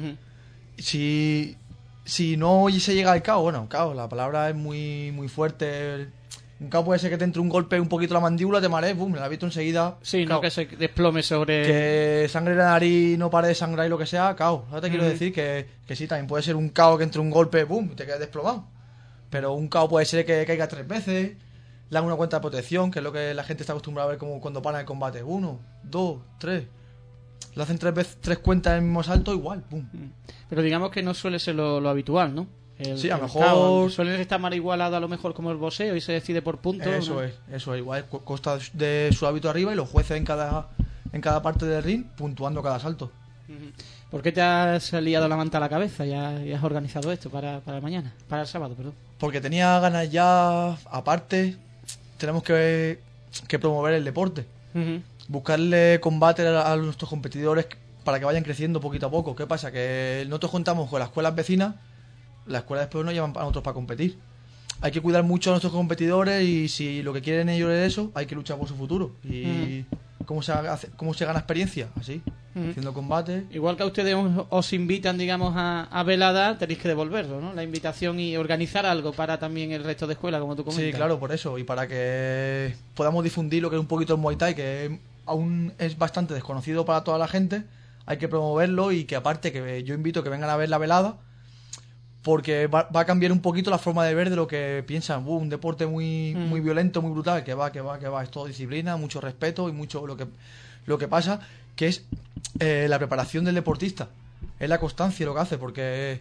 Si no se llega al KO, bueno, KO, la palabra es muy, muy fuerte. Un KO puede ser que te entre un golpe un poquito la mandíbula, te marees, boom, me la has visto enseguida. Sí, KO. No que se desplome sobre... Que sangre la nariz, no pare de sangrar y lo que sea, KO. Ahora te quiero decir que sí, también puede ser un KO que entre un golpe, boom, te quedas desplomado. Pero un KO puede ser que caiga 3 veces, le haga una cuenta de protección, que es lo que la gente está acostumbrada a ver como cuando paran el combate. 1, 2, 3. Le hacen 3 cuentas en el mismo salto, igual, boom. Pero digamos que no suele ser lo habitual, ¿no? Sí, a lo mejor suelen estar más igualados a lo mejor como el boxeo y se decide por puntos. Eso es igual, consta de su hábito arriba y los jueces en cada parte del ring puntuando cada salto. ¿Por qué te has liado la manta a la cabeza y has organizado esto para mañana, para el sábado, perdón? Porque tenía ganas ya, aparte, tenemos que promover el deporte. Buscarle combate a nuestros competidores para que vayan creciendo poquito a poco. ¿Qué pasa? Que nosotros contamos con las escuelas vecinas, las escuelas después nos llevan a nosotros para competir. Hay que cuidar mucho a nuestros competidores y si lo que quieren ellos es eso, hay que luchar por su futuro. Y ¿cómo se gana experiencia? Así, haciendo combate. Igual que a ustedes os invitan, digamos, a velada, tenéis que devolverlo, ¿no? La invitación y organizar algo para también el resto de escuelas, como tú comentas. Sí, claro, por eso. Y para que podamos difundir lo que es un poquito el Muay Thai, que aún es bastante desconocido para toda la gente, hay que promoverlo y que aparte que yo invito a que vengan a ver la velada, porque va a cambiar un poquito la forma de ver de lo que piensan. Un deporte muy violento, muy brutal, que va. Es todo disciplina, mucho respeto y mucho lo que pasa, que es la preparación del deportista. Es la constancia lo que hace, porque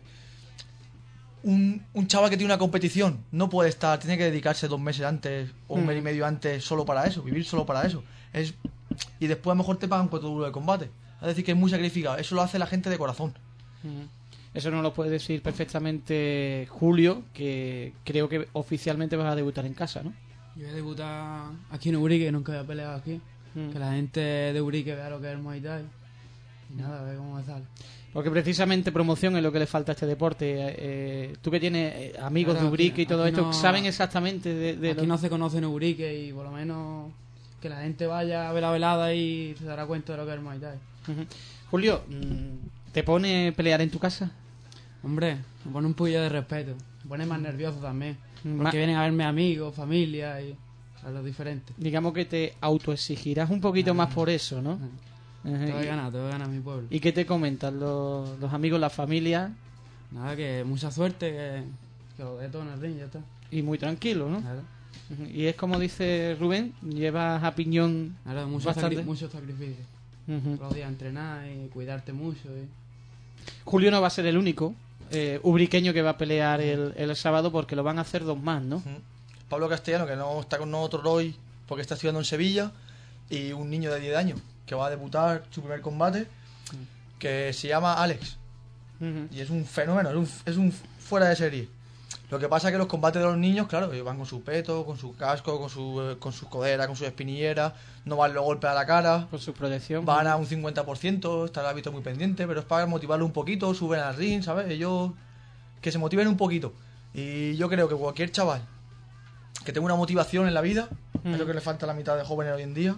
un chaval que tiene una competición no puede estar, tiene que dedicarse 2 meses antes o un mes y medio antes solo para eso, vivir solo para eso. Y después a lo mejor te pagan 4 duros de combate. Es decir, que es muy sacrificado. Eso lo hace la gente de corazón. Eso nos lo puede decir perfectamente Julio, que creo que oficialmente vas a debutar en casa, ¿no? Yo voy a debutar aquí en Ubrique, que nunca había peleado aquí. Que la gente de Ubrique vea lo que es el Muay Thai. Y nada, a ver cómo me sale. Porque precisamente promoción es lo que le falta a este deporte. Tú que tienes amigos Claro, de Ubrique y todo esto, no, ¿saben exactamente de aquí no se conoce en Ubrique y por lo menos que la gente vaya a ver la velada y se dará cuenta de lo que es el Muay Thai. Julio, ¿te pone pelear en tu casa? Hombre, me pone un poquillo de respeto. Me pone más nervioso también. Porque vienen a verme amigos, familia y a los diferentes. Digamos que te autoexigirás un poquito más por eso, ¿no? Tengo que ganar mi pueblo. ¿Y qué te comentan los amigos, la familia? Nada, que mucha suerte, que lo dé todo en el ring, ya está. Y muy tranquilo, ¿no? Claro. Y es como dice Rubén, llevas a piñón Claro, mucho sacrificio. Todos los días entrenar y cuidarte mucho. Julio no va a ser el único ubriqueño que va a pelear el sábado, porque lo van a hacer 2 más, ¿no? Pablo Castellano, que no está con nosotros hoy porque está estudiando en Sevilla, y un niño de 10 años que va a debutar su primer combate, que se llama Alex. Y es un fenómeno, es un fuera de serie. Lo que pasa es que los combates de los niños, claro, ellos van con su peto, con su casco, con sus coderas, con sus espinilleras, no van los golpes a la cara, con su protección, van a un 50%, está el hábito muy pendiente, pero es para motivarlo un poquito, suben al ring, ¿sabes? Ellos que se motiven un poquito. Y yo creo que cualquier chaval que tenga una motivación en la vida, es lo que le falta a la mitad de jóvenes hoy en día,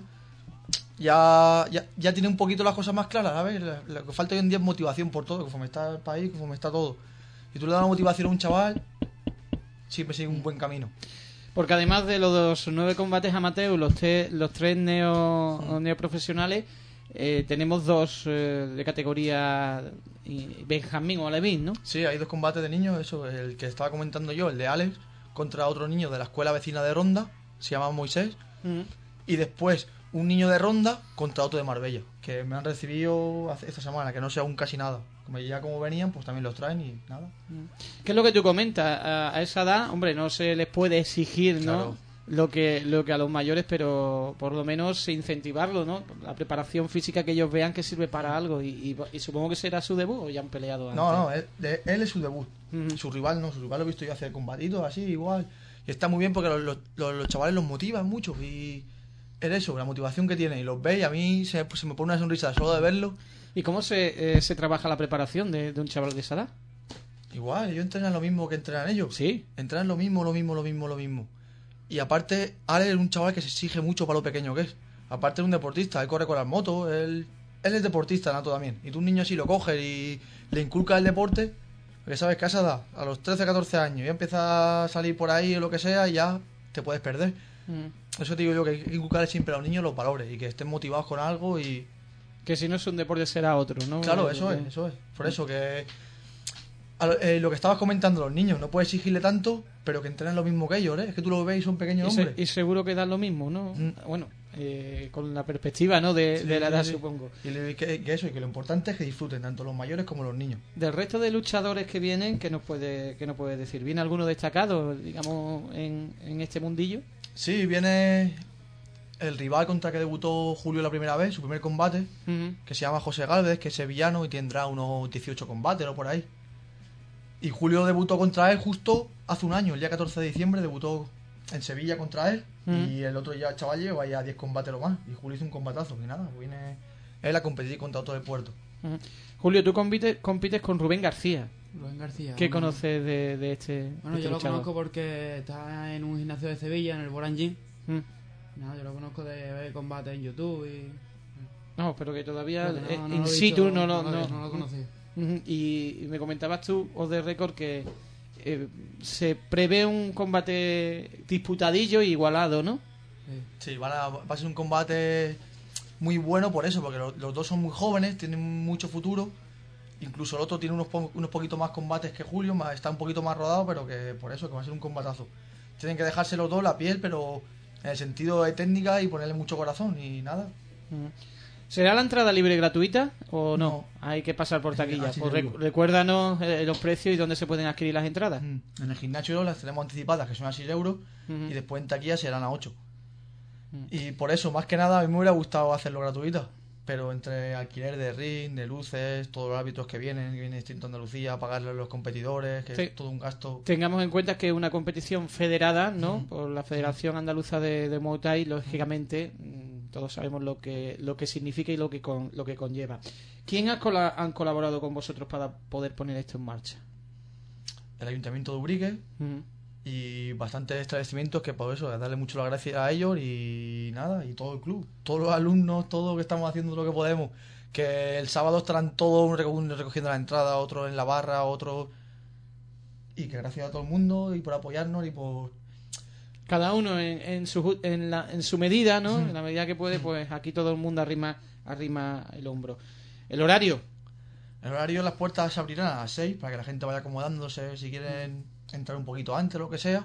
ya tiene un poquito las cosas más claras, ¿sabes? Lo que falta hoy en día es motivación por todo, conforme está el país, conforme está todo. Y tú le das una motivación a un chaval, siempre sigue un buen camino. Porque además de los 9 combates amateur, los 3 neoprofesionales, tenemos 2 de categoría Benjamín o Alevín, ¿no? Sí, hay 2 combates de niños, eso, el que estaba comentando yo, el de Alex, contra otro niño de la escuela vecina de Ronda, se llama Moisés, y después un niño de Ronda contra otro de Marbella, que me han recibido esta semana, que no sé aún casi nada. Como venían, pues también los traen y nada. ¿Qué es lo que tú comentas? A esa edad, hombre, no se les puede exigir, ¿no? Lo que a los mayores, pero por lo menos incentivarlo, ¿no? La preparación física, que ellos vean que sirve para algo. Y supongo que será su debut, o ya han peleado antes. No, él es su debut. Su rival no, su rival lo he visto yo hacer combatitos así, igual. Y está muy bien porque los chavales los motivan mucho. Y es eso, la motivación que tienen. Y los ve y a mí se me pone una sonrisa solo de verlo. ¿Y cómo se trabaja la preparación de un chaval de esa edad? Igual, ellos entrenan lo mismo que entrenan ellos. Sí. Entrenan lo mismo. Y aparte, Ale es un chaval que se exige mucho para lo pequeño que es. Aparte es un deportista, él corre con las motos, él es deportista nato también. Y tú un niño así lo coges y le inculcas el deporte, porque sabes que a esa edad, a los 13, 14 años, ya empieza a salir por ahí o lo que sea y ya te puedes perder. Eso te digo yo, que hay que inculcarle siempre a los niños los valores y que estén motivados con algo y... Que si no es un deporte será otro, ¿no? Claro, eso es. Por eso que... lo que estabas comentando, los niños, no puedes exigirle tanto, pero que entrenen lo mismo que ellos, ¿eh? Es que tú lo ves y son pequeños hombres. Y seguro que dan lo mismo, ¿no? Bueno, con la perspectiva, ¿no? De la edad, supongo. Y que lo importante es que disfruten, tanto los mayores como los niños. Del resto de luchadores que vienen, ¿qué nos puede decir? ¿Viene alguno destacado, digamos, en este mundillo? Sí, viene el rival contra que debutó Julio la primera vez, su primer combate, que se llama José Gálvez, que es sevillano y tendrá unos 18 combates o por ahí. Y Julio debutó contra él justo hace un año, el día 14 de diciembre debutó en Sevilla contra él, y el otro chaval lleva ya 10 combates o más, y Julio hizo un combatazo, y nada, viene él a competir contra otro de Puerto. Julio, tú compites con Rubén García. Rubén García. ¿Qué conoces de este? Bueno, este yo lo luchador? conozco porque está en un gimnasio de Sevilla, en el Boran Gym. No, yo lo conozco de ver combates en YouTube y... No, pero que todavía Pero no in lo he situ visto, no no lo conocí. Y me comentabas tú, off the record, que se prevé un combate disputadillo y igualado, ¿no? Sí, va a ser un combate muy bueno por eso, porque los dos son muy jóvenes, tienen mucho futuro. Incluso el otro tiene unos poquitos más combates que Julio, está un poquito más rodado, pero que por eso que va a ser un combatazo. Tienen que dejarse los dos la piel, pero en el sentido de técnica y ponerle mucho corazón y nada. ¿Será la entrada libre y gratuita o no? No. Hay que pasar por taquilla. Así Pues te digo. recuérdanos los precios y dónde se pueden adquirir las entradas. En el gimnasio las tenemos anticipadas, que son a 6 euros, y después en taquilla serán a 8. Y por eso, más que nada, a mí me hubiera gustado hacerlo gratuita. Pero entre alquiler de ring, de luces, todos los árbitros que viene distinto a Andalucía, pagarle a los competidores, que Sí. es todo un gasto. Tengamos en cuenta que es una competición federada, ¿no? Por la Federación Andaluza de Muay Thai, lógicamente todos sabemos lo que significa y lo que conlleva. ¿Quién han colaborado con vosotros para poder poner esto en marcha? El Ayuntamiento de Ubrique y bastantes establecimientos que por eso, darle mucho las gracias a ellos y nada, y todo el club, todos los alumnos, todo lo que estamos haciendo lo que podemos. Que el sábado estarán todos unos recogiendo la entrada, otros en la barra, otros... Y que gracias a todo el mundo y por apoyarnos y por... Cada uno en su medida, ¿no? En la medida que puede, pues aquí todo el mundo arrima el hombro. ¿El horario? El horario, las puertas se abrirán a las 6 para que la gente vaya acomodándose si quieren entrar un poquito antes, lo que sea.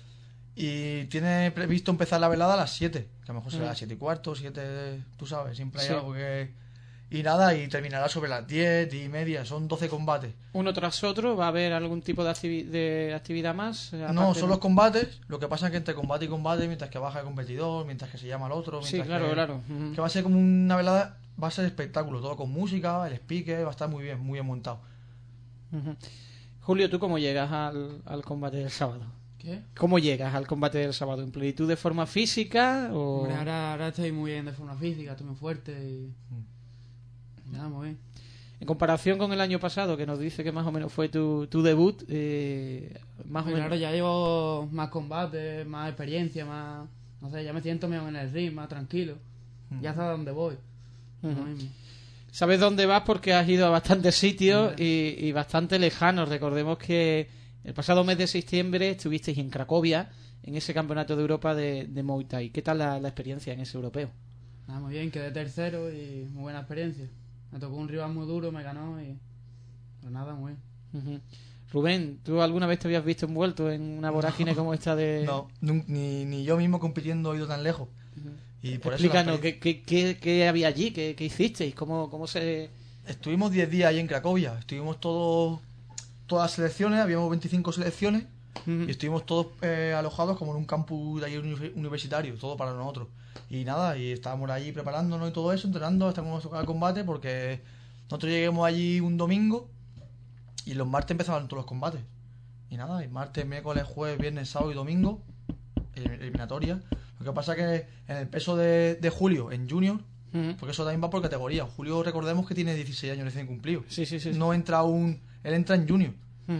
Y tiene previsto empezar la velada a las 7, que a lo mejor será a las 7:15, 7, tú sabes, siempre hay algo que... Y nada, y terminará sobre las 10:30, son 12 combates. ¿Uno tras otro? ¿Va a haber algún tipo de actividad más? No, son los combates, lo que pasa es que entre combate y combate, mientras que baja el competidor, mientras que se llama al otro... Sí, claro, claro. Que va a ser como una velada, va a ser espectáculo, todo con música, el speaker, va a estar muy bien montado. Julio, ¿tú cómo llegas al combate del sábado? ¿Qué? ¿Cómo llegas al combate del sábado? ¿En plenitud de forma física o...? Hombre, ahora estoy muy bien de forma física, estoy muy fuerte y... Nada, muy bien. En comparación con el año pasado, que nos dice que más o menos fue tu debut, más o menos... Claro, ya llevo más combates, más experiencia, más... No sé, ya me siento mejor en el ring, más tranquilo. Ya sé a dónde voy. Lo mismo. Sabes dónde vas porque has ido a bastantes sitios y bastante lejanos. Recordemos que el pasado mes de septiembre estuvisteis en Cracovia, en ese campeonato de Europa de Muay Thai. ¿Qué tal la experiencia en ese europeo? Nada, muy bien, quedé tercero y muy buena experiencia. Me tocó un rival muy duro, me ganó y... Pero nada, muy bien. Rubén, ¿tú alguna vez te habías visto envuelto en una vorágine como esta de...? No, ni yo mismo compitiendo he ido tan lejos. Y por Explícanos, eso ¿qué había allí? ¿Qué hicisteis? ¿Cómo se...? Estuvimos 10 días ahí en Cracovia. Estuvimos todas las selecciones, habíamos 25 selecciones. Y estuvimos todos alojados como en un campus de ahí universitario, todo para nosotros. Y nada, y estábamos allí preparándonos y todo eso, entrenando hasta que nos tocara el combate, porque nosotros lleguemos allí un domingo y los martes empezaban todos los combates. Y nada, y martes, miércoles, jueves, viernes, sábado y domingo, eliminatoria. Lo que pasa es que en el peso de Julio, en junior, porque eso también va por categoría. Julio, recordemos que tiene 16 años recién cumplidos. Sí. No entra él entra en junior.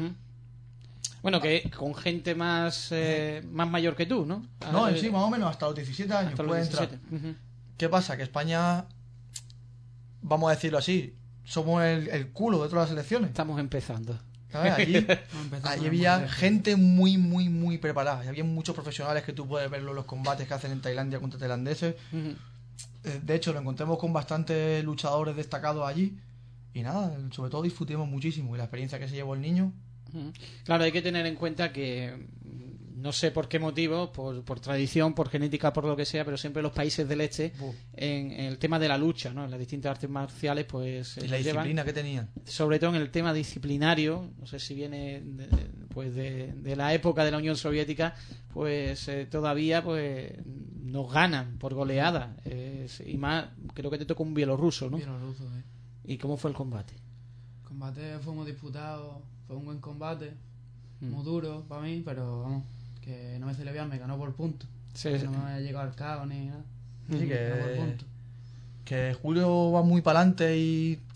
Bueno, que con gente más mayor que tú, ¿no? No, sí, más o menos, hasta los 17 años hasta los puede 17. entrar. ¿Qué pasa? Que España, vamos a decirlo así, somos el culo de todas las selecciones. Estamos empezando. ¿Sabes? Allí había gente muy preparada. Y había muchos profesionales que tú puedes verlo en los combates que hacen en Tailandia contra tailandeses. De hecho, lo encontramos con bastantes luchadores destacados allí. Y nada, sobre todo disfrutimos muchísimo. Y la experiencia que se llevó el niño... Claro, hay que tener en cuenta que no sé por qué motivo, por tradición, por genética, por lo que sea, pero siempre los países del este en el tema de la lucha, ¿no? En las distintas artes marciales, pues y la disciplina que tenían, sobre todo en el tema disciplinario, no sé si viene de la época de la Unión Soviética, pues todavía pues nos ganan por goleada, y más creo que te tocó un bielorruso, ¿no? Bielorruso, ¿Y cómo fue el combate? El combate fue muy disputado, fue un buen combate, muy duro para mí, pero vamos, que no me salió bien, me ganó por puntos. No me había llegado al caos ni nada. Sí, que Julio va muy para adelante y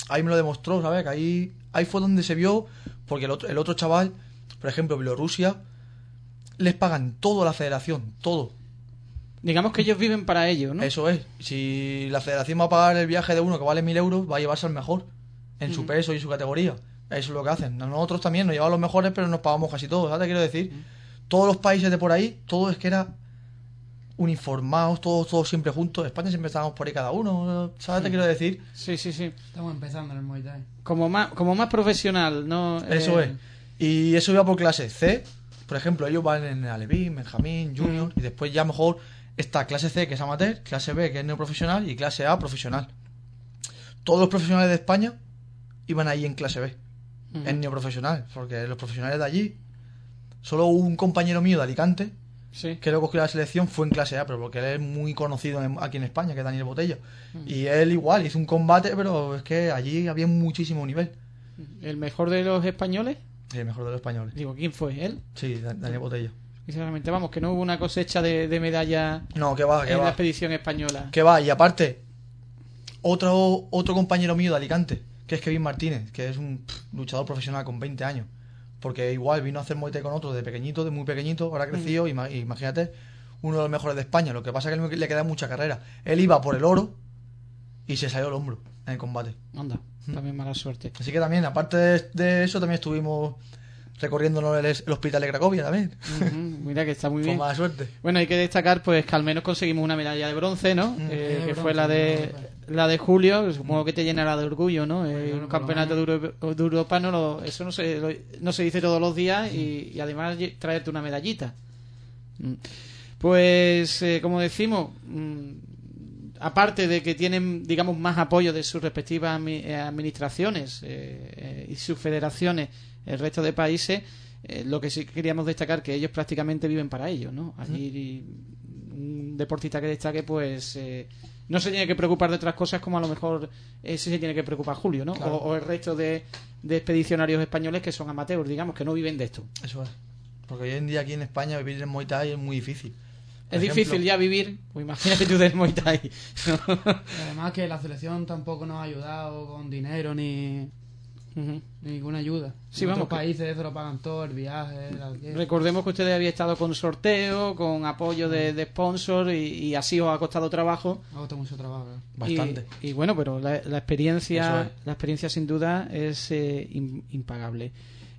ahí me lo demostró, ¿sabes? Que ahí fue donde se vio, porque el otro chaval, por ejemplo, Bielorrusia, les pagan todo a la federación, todo. Digamos que ellos viven para ello, ¿no? Eso es. Si la federación va a pagar el viaje de uno que vale 1.000 euros, va a llevarse al mejor en su peso y su categoría. Eso es lo que hacen. Nosotros también nos llevamos los mejores, pero nos pagamos casi todos, ¿sabes? Te quiero decir, todos los países de por ahí, todo es que era uniformados, todos siempre juntos. España siempre estábamos por ahí cada uno, ¿sabes? Te quiero decir. Sí. Estamos empezando en el Muay Thai. Como más profesional, ¿no? Eso es. Y eso iba por clase C. Por ejemplo, ellos van en Alevín, Benjamín, Junior, y después ya mejor está clase C, que es amateur, clase B, que es neoprofesional, y clase A, profesional. Todos los profesionales de España iban ahí en clase B, en neoprofesional, porque los profesionales de allí, solo un compañero mío de Alicante, que lo cogió la selección, fue en clase A, pero porque él es muy conocido aquí en España, que es Daniel Botella. Y él igual hizo un combate, pero es que allí había muchísimo nivel. ¿El mejor de los españoles? Sí, el mejor de los españoles. Digo, ¿quién fue? ¿Él? Sí, Daniel Botella. Sinceramente, vamos, que no hubo una cosecha de medalla no, que va, en la expedición española. Que va, y aparte, otro compañero mío de Alicante, que es Kevin Martínez, que es un luchador profesional con 20 años, porque igual vino a hacer Muay Thai con otro de pequeñito, de muy pequeñito, ahora ha crecido, imagínate, uno de los mejores de España. Lo que pasa es que le queda mucha carrera. Él iba por el oro y se salió el hombro en el combate. Anda, también mala suerte. Así que también, aparte de eso, también estuvimos recorriéndonos el hospital de Cracovia también. Mira que está muy bien. Fue mala suerte. Bueno, hay que destacar pues que al menos conseguimos una medalla de bronce, ¿no? Que fue la de Julio. Supongo que te llenará de orgullo, ¿no? Un campeonato de Europa eso no se dice todos los días y además traerte una medallita. Pues como decimos, aparte de que tienen, digamos, más apoyo de sus respectivas administraciones y sus federaciones, el resto de países, lo que sí queríamos destacar que ellos prácticamente viven para ello, ¿no? Allí un deportista que destaque, pues no se tiene que preocupar de otras cosas como a lo mejor se tiene que preocupar Julio, ¿no? Claro. O el resto de expedicionarios españoles que son amateurs, digamos, que no viven de esto. Eso es. Porque hoy en día aquí en España vivir en Muay Thai es muy difícil. Es difícil ya vivir, pues imagínate tú del Muay Thai. Además que la selección tampoco nos ha ayudado con dinero ni ninguna ayuda. Sí, en vamos, otros países se lo pagan todo, el viaje, recordemos que ustedes habían estado con sorteo, con apoyo de sponsor y así os ha costado trabajo. Ha costado mucho trabajo, ¿eh? Bastante. Y bueno, pero la experiencia sin duda es impagable.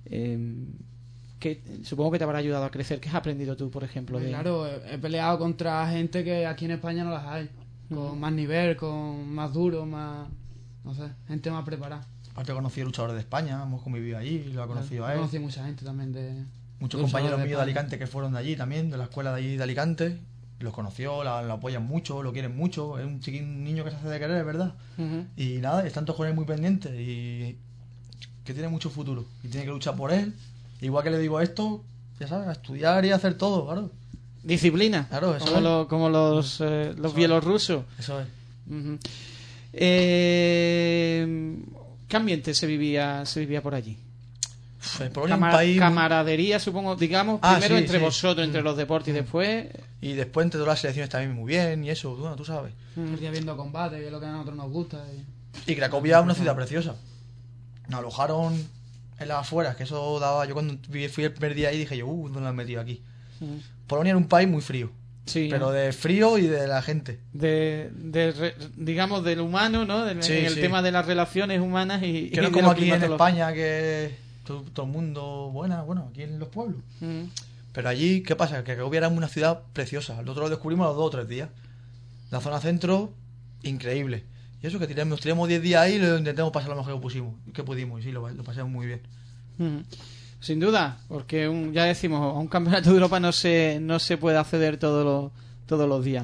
Que supongo que te habrá ayudado a crecer. ¿Qué has aprendido tú, por ejemplo? Claro, he peleado contra gente que aquí en España no las hay, con más nivel, con más duro, más, no sé, gente más preparada. Aparte he conocido luchadores de España, hemos convivido allí, lo ha conocido a él. He conocido mucha gente también muchos compañeros míos de Alicante que fueron de allí también, de la escuela de allí de Alicante. Los conoció, lo apoyan mucho, lo quieren mucho. Es un niño que se hace de querer, ¿verdad? Y nada, están todos con él muy pendientes y que tiene mucho futuro y tiene que luchar por él. Igual que le digo esto, ya sabes, a estudiar y a hacer todo, claro. Disciplina, claro, eso como los bielorrusos. Eso es. ¿Qué ambiente se vivía por allí? Polonia es un país camaradería, supongo, digamos, primero entre vosotros, entre los deportes y después... Y después entre todas las selecciones también muy bien y eso, bueno, tú sabes. El día viendo combate, que es lo que a nosotros nos gusta. Y Cracovia es una ciudad preciosa. Nos alojaron en las afueras, que eso daba... Yo cuando fui el primer día ahí dije yo, ¿dónde me han metido aquí? Polonia era un país muy frío. Sí, pero de frío y de la gente. Digamos, del humano, ¿no? En el tema de las relaciones humanas y... Que no es como aquí en España, que todo el mundo... Bueno, aquí en los pueblos. Pero allí, ¿qué pasa? Que Cracovia era una ciudad preciosa. Nosotros lo descubrimos a los 2 o 3 días. La zona centro, increíble. Y eso, que nos tiramos 10 días ahí y lo intentamos pasar lo mejor que pudimos. Y sí, lo pasamos muy bien. Sin duda, porque ya decimos, a un campeonato de Europa no se puede acceder todos los días.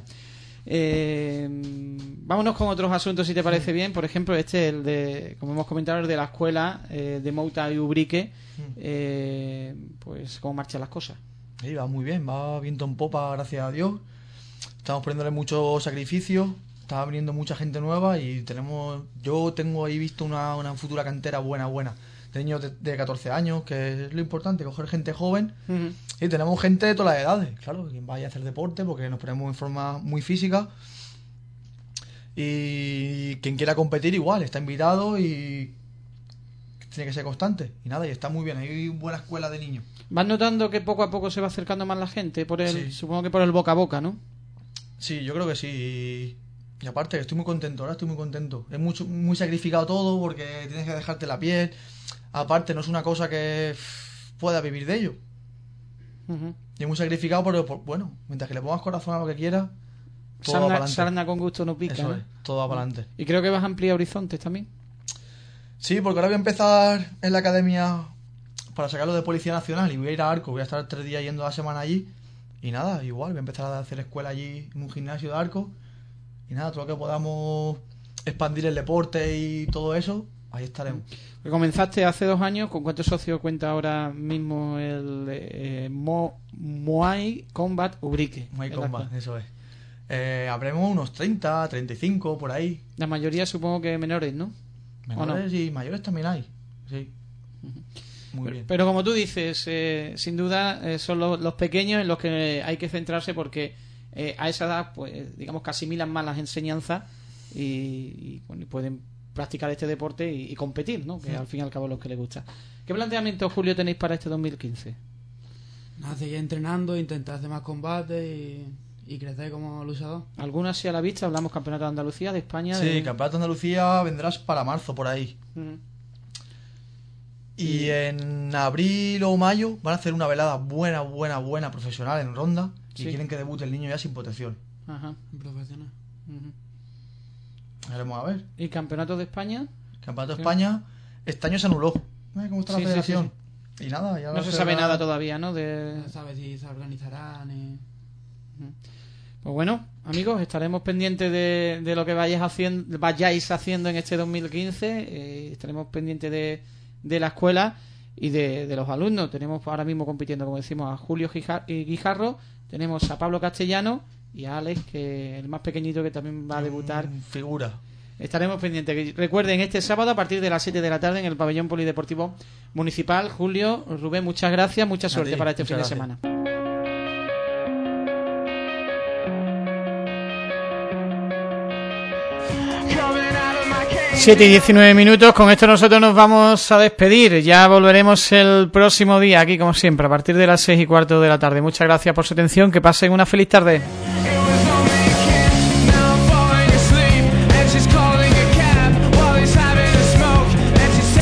Vámonos con otros asuntos, si te parece bien. Por ejemplo, el de, como hemos comentado, el de la escuela de Muay Thai Ubrique. Pues, ¿cómo marchan las cosas? Sí, va muy bien, va viento en popa, gracias a Dios. Estamos poniéndole mucho sacrificio, está viniendo mucha gente nueva y yo tengo ahí visto una futura cantera buena. De niños de 14 años, que es lo importante, coger gente joven. Y tenemos gente de todas las edades, claro, quien vaya a hacer deporte, porque nos ponemos en forma muy física. Y quien quiera competir igual, está invitado y tiene que ser constante. Y nada, y está muy bien, hay buena escuela de niños. ¿Vas notando que poco a poco se va acercando más la gente? Sí. Supongo que por el boca a boca, ¿no? Sí, yo creo que sí. Y aparte, estoy muy contento, ahora estoy muy contento. Es muy sacrificado todo porque tienes que dejarte la piel. Aparte, no es una cosa que pueda vivir de ello. Y es muy sacrificado, pero bueno, mientras que le pongas corazón a lo que quieras, todo va para adelante. Sarna con gusto no pica. Eso es, todo va para adelante. Y creo que vas a ampliar horizontes también. Sí, porque ahora voy a empezar en la academia para sacarlo de Policía Nacional y voy a ir a Arco, voy a estar 3 días yendo a la semana allí. Y nada, igual, voy a empezar a hacer escuela allí en un gimnasio de Arco. Y nada, todo lo que podamos expandir el deporte y todo eso, ahí estaremos. Comenzaste hace 2 años. ¿Con cuántos socios cuenta ahora mismo el Muay Combat Ubrique? Muay Combat, eso es. Habremos unos 30, 35 por ahí. La mayoría supongo que menores, ¿no? Menores y mayores también hay, sí. Muy bien. Pero como tú dices, sin duda son los pequeños en los que hay que centrarse porque a esa edad, pues digamos que asimilan más las enseñanzas y pueden practicar este deporte y competir, ¿no? Que al fin y al cabo es lo que les gusta. ¿Qué planteamiento, Julio, tenéis para este 2015? Nada, seguir entrenando, intentar hacer más combates y crecer como luchador. ¿Alguna así a la vista? Hablamos Campeonato de Andalucía, de España. Sí, Campeonato de Andalucía vendrás para marzo, por ahí. Y en abril o mayo van a hacer una velada buena, profesional en Ronda. Y quieren que debute el niño ya sin protección. Ajá, profesional. Veremos a ver. ¿Y Campeonato de España? Campeonato de España, este año se anuló. ¿Cómo está la federación? Sí. Y nada, ya no se sabe nada todavía, ¿no? No sabe si se organizarán. Pues bueno, amigos, estaremos pendientes de lo que vayáis haciendo en este 2015. Estaremos pendientes de la escuela y de los alumnos. Tenemos ahora mismo compitiendo, como decimos, a Julio Guijarro, tenemos a Pablo Castellano y a Alex, que es el más pequeñito, que también va a debutar. Figura. Estaremos pendientes. Recuerden, este sábado a partir de las 7 de la tarde en el pabellón polideportivo municipal. Julio, Rubén, muchas gracias, mucha suerte para este fin de semana. 7:19. Con esto nosotros nos vamos a despedir. Ya volveremos el próximo día aquí, como siempre, a partir de las 6:15 de la tarde. Muchas gracias por su atención. Que pasen una feliz tarde.